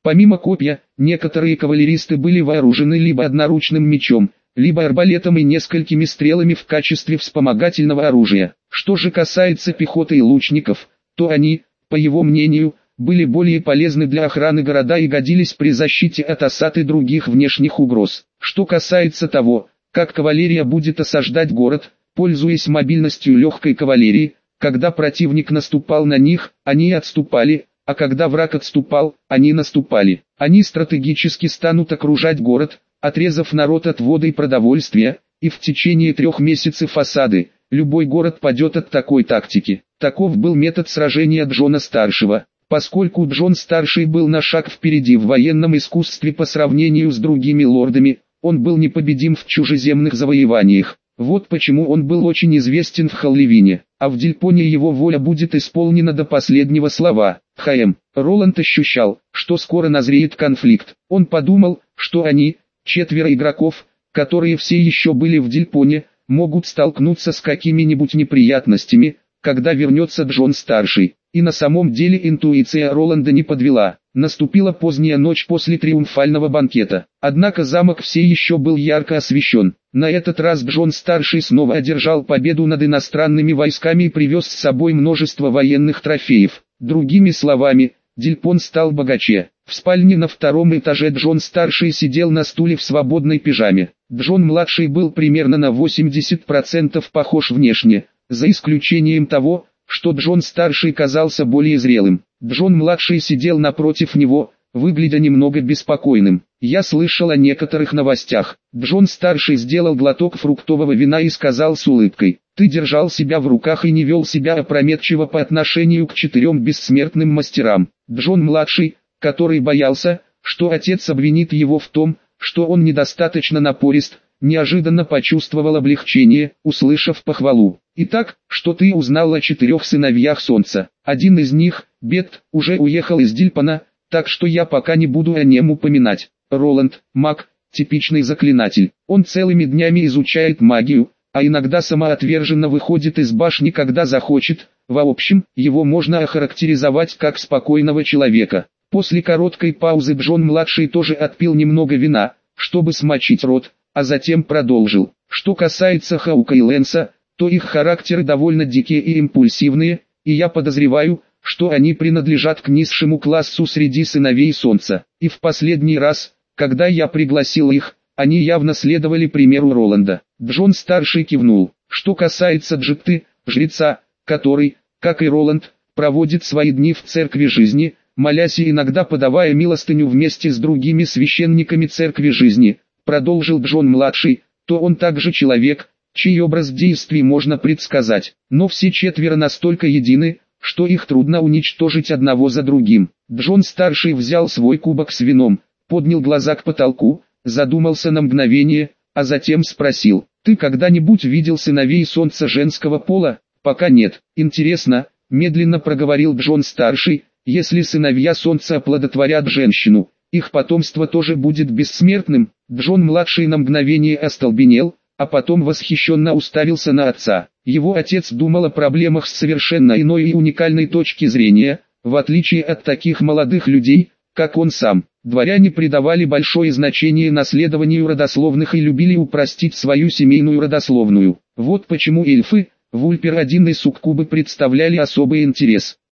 Помимо копья, некоторые кавалеристы были вооружены либо одноручным мечом, либо арбалетом и несколькими стрелами в качестве вспомогательного оружия. Что же касается пехоты и лучников, то они, по его мнению, были более полезны для охраны города и годились при защите от осад и других внешних угроз. Что касается того, как кавалерия будет осаждать город, пользуясь мобильностью легкой кавалерии, когда противник наступал на них, они отступали, а когда враг отступал, они наступали. Они стратегически станут окружать город, отрезав народ от воды и продовольствия, и в течение трех месяцев осады, любой город падет от такой тактики. Таков был метод сражения Джона-старшего. Поскольку Джон-старший был на шаг впереди в военном искусстве по сравнению с другими лордами, он был непобедим в чужеземных завоеваниях. Вот почему он был очень известен в Халливине, а в Дильпоне его воля будет исполнена до последнего слова. Х.М. Роланд ощущал, что скоро назреет конфликт. Он подумал, что они, четверо игроков, которые все еще были в Дильпоне, могут столкнуться с какими-нибудь неприятностями, когда вернется Джон-старший. И на самом деле интуиция Роланда не подвела. Наступила поздняя ночь после триумфального банкета. Однако замок все еще был ярко освещен. На этот раз Джон-старший снова одержал победу над иностранными войсками и привез с собой множество военных трофеев. Другими словами, Дильпон стал богаче. В спальне на втором этаже Джон-старший сидел на стуле в свободной пижаме. Джон-младший был примерно на восемьдесят процентов похож внешне, за исключением того, что Джон-старший казался более зрелым. Джон-младший сидел напротив него, выглядя немного беспокойным. «Я слышал о некоторых новостях». Джон-старший сделал глоток фруктового вина и сказал с улыбкой: «Ты держал себя в руках и не вел себя опрометчиво по отношению к четырем бессмертным мастерам». Джон-младший, который боялся, что отец обвинит его в том, что он недостаточно напорист, неожиданно почувствовал облегчение, услышав похвалу. «Итак, что ты узнал о четырех сыновьях Солнца?» «Один из них, Бет, уже уехал из Дильпона, так что я пока не буду о нем упоминать. Роланд, маг, типичный заклинатель. Он целыми днями изучает магию, а иногда самоотверженно выходит из башни, когда захочет. В общем, его можно охарактеризовать как спокойного человека». После короткой паузы Джон-младший тоже отпил немного вина, чтобы смочить рот, а затем продолжил: «Что касается Хаука и Лэнса, то их характеры довольно дикие и импульсивные, и я подозреваю, что они принадлежат к низшему классу среди сыновей Солнца. И в последний раз, когда я пригласил их, они явно следовали примеру Роланда». Джон-старший кивнул. «Что касается Джитты, жреца, который, как и Роланд, проводит свои дни в церкви жизни, молясь и иногда подавая милостыню вместе с другими священниками церкви жизни», продолжил Джон-младший, «то он также человек, чей образ действий можно предсказать. Но все четверо настолько едины, что их трудно уничтожить одного за другим». Джон-старший взял свой кубок с вином, поднял глаза к потолку, задумался на мгновение, а затем спросил: «Ты когда-нибудь видел сыновей Солнца женского пола?» «Пока нет». «Интересно», медленно проговорил Джон-старший, «если сыновья Солнца оплодотворят женщину, их потомство тоже будет бессмертным?» Джон-младший на мгновение остолбенел, а потом восхищенно уставился на отца. Его отец думал о проблемах с совершенно иной и уникальной точки зрения, в отличие от таких молодых людей, как он сам. Дворяне придавали большое значение наследованию родословных и любили упростить свою семейную родословную. Вот почему эльфы, Вульпер один и Суккубы представляли особый интерес.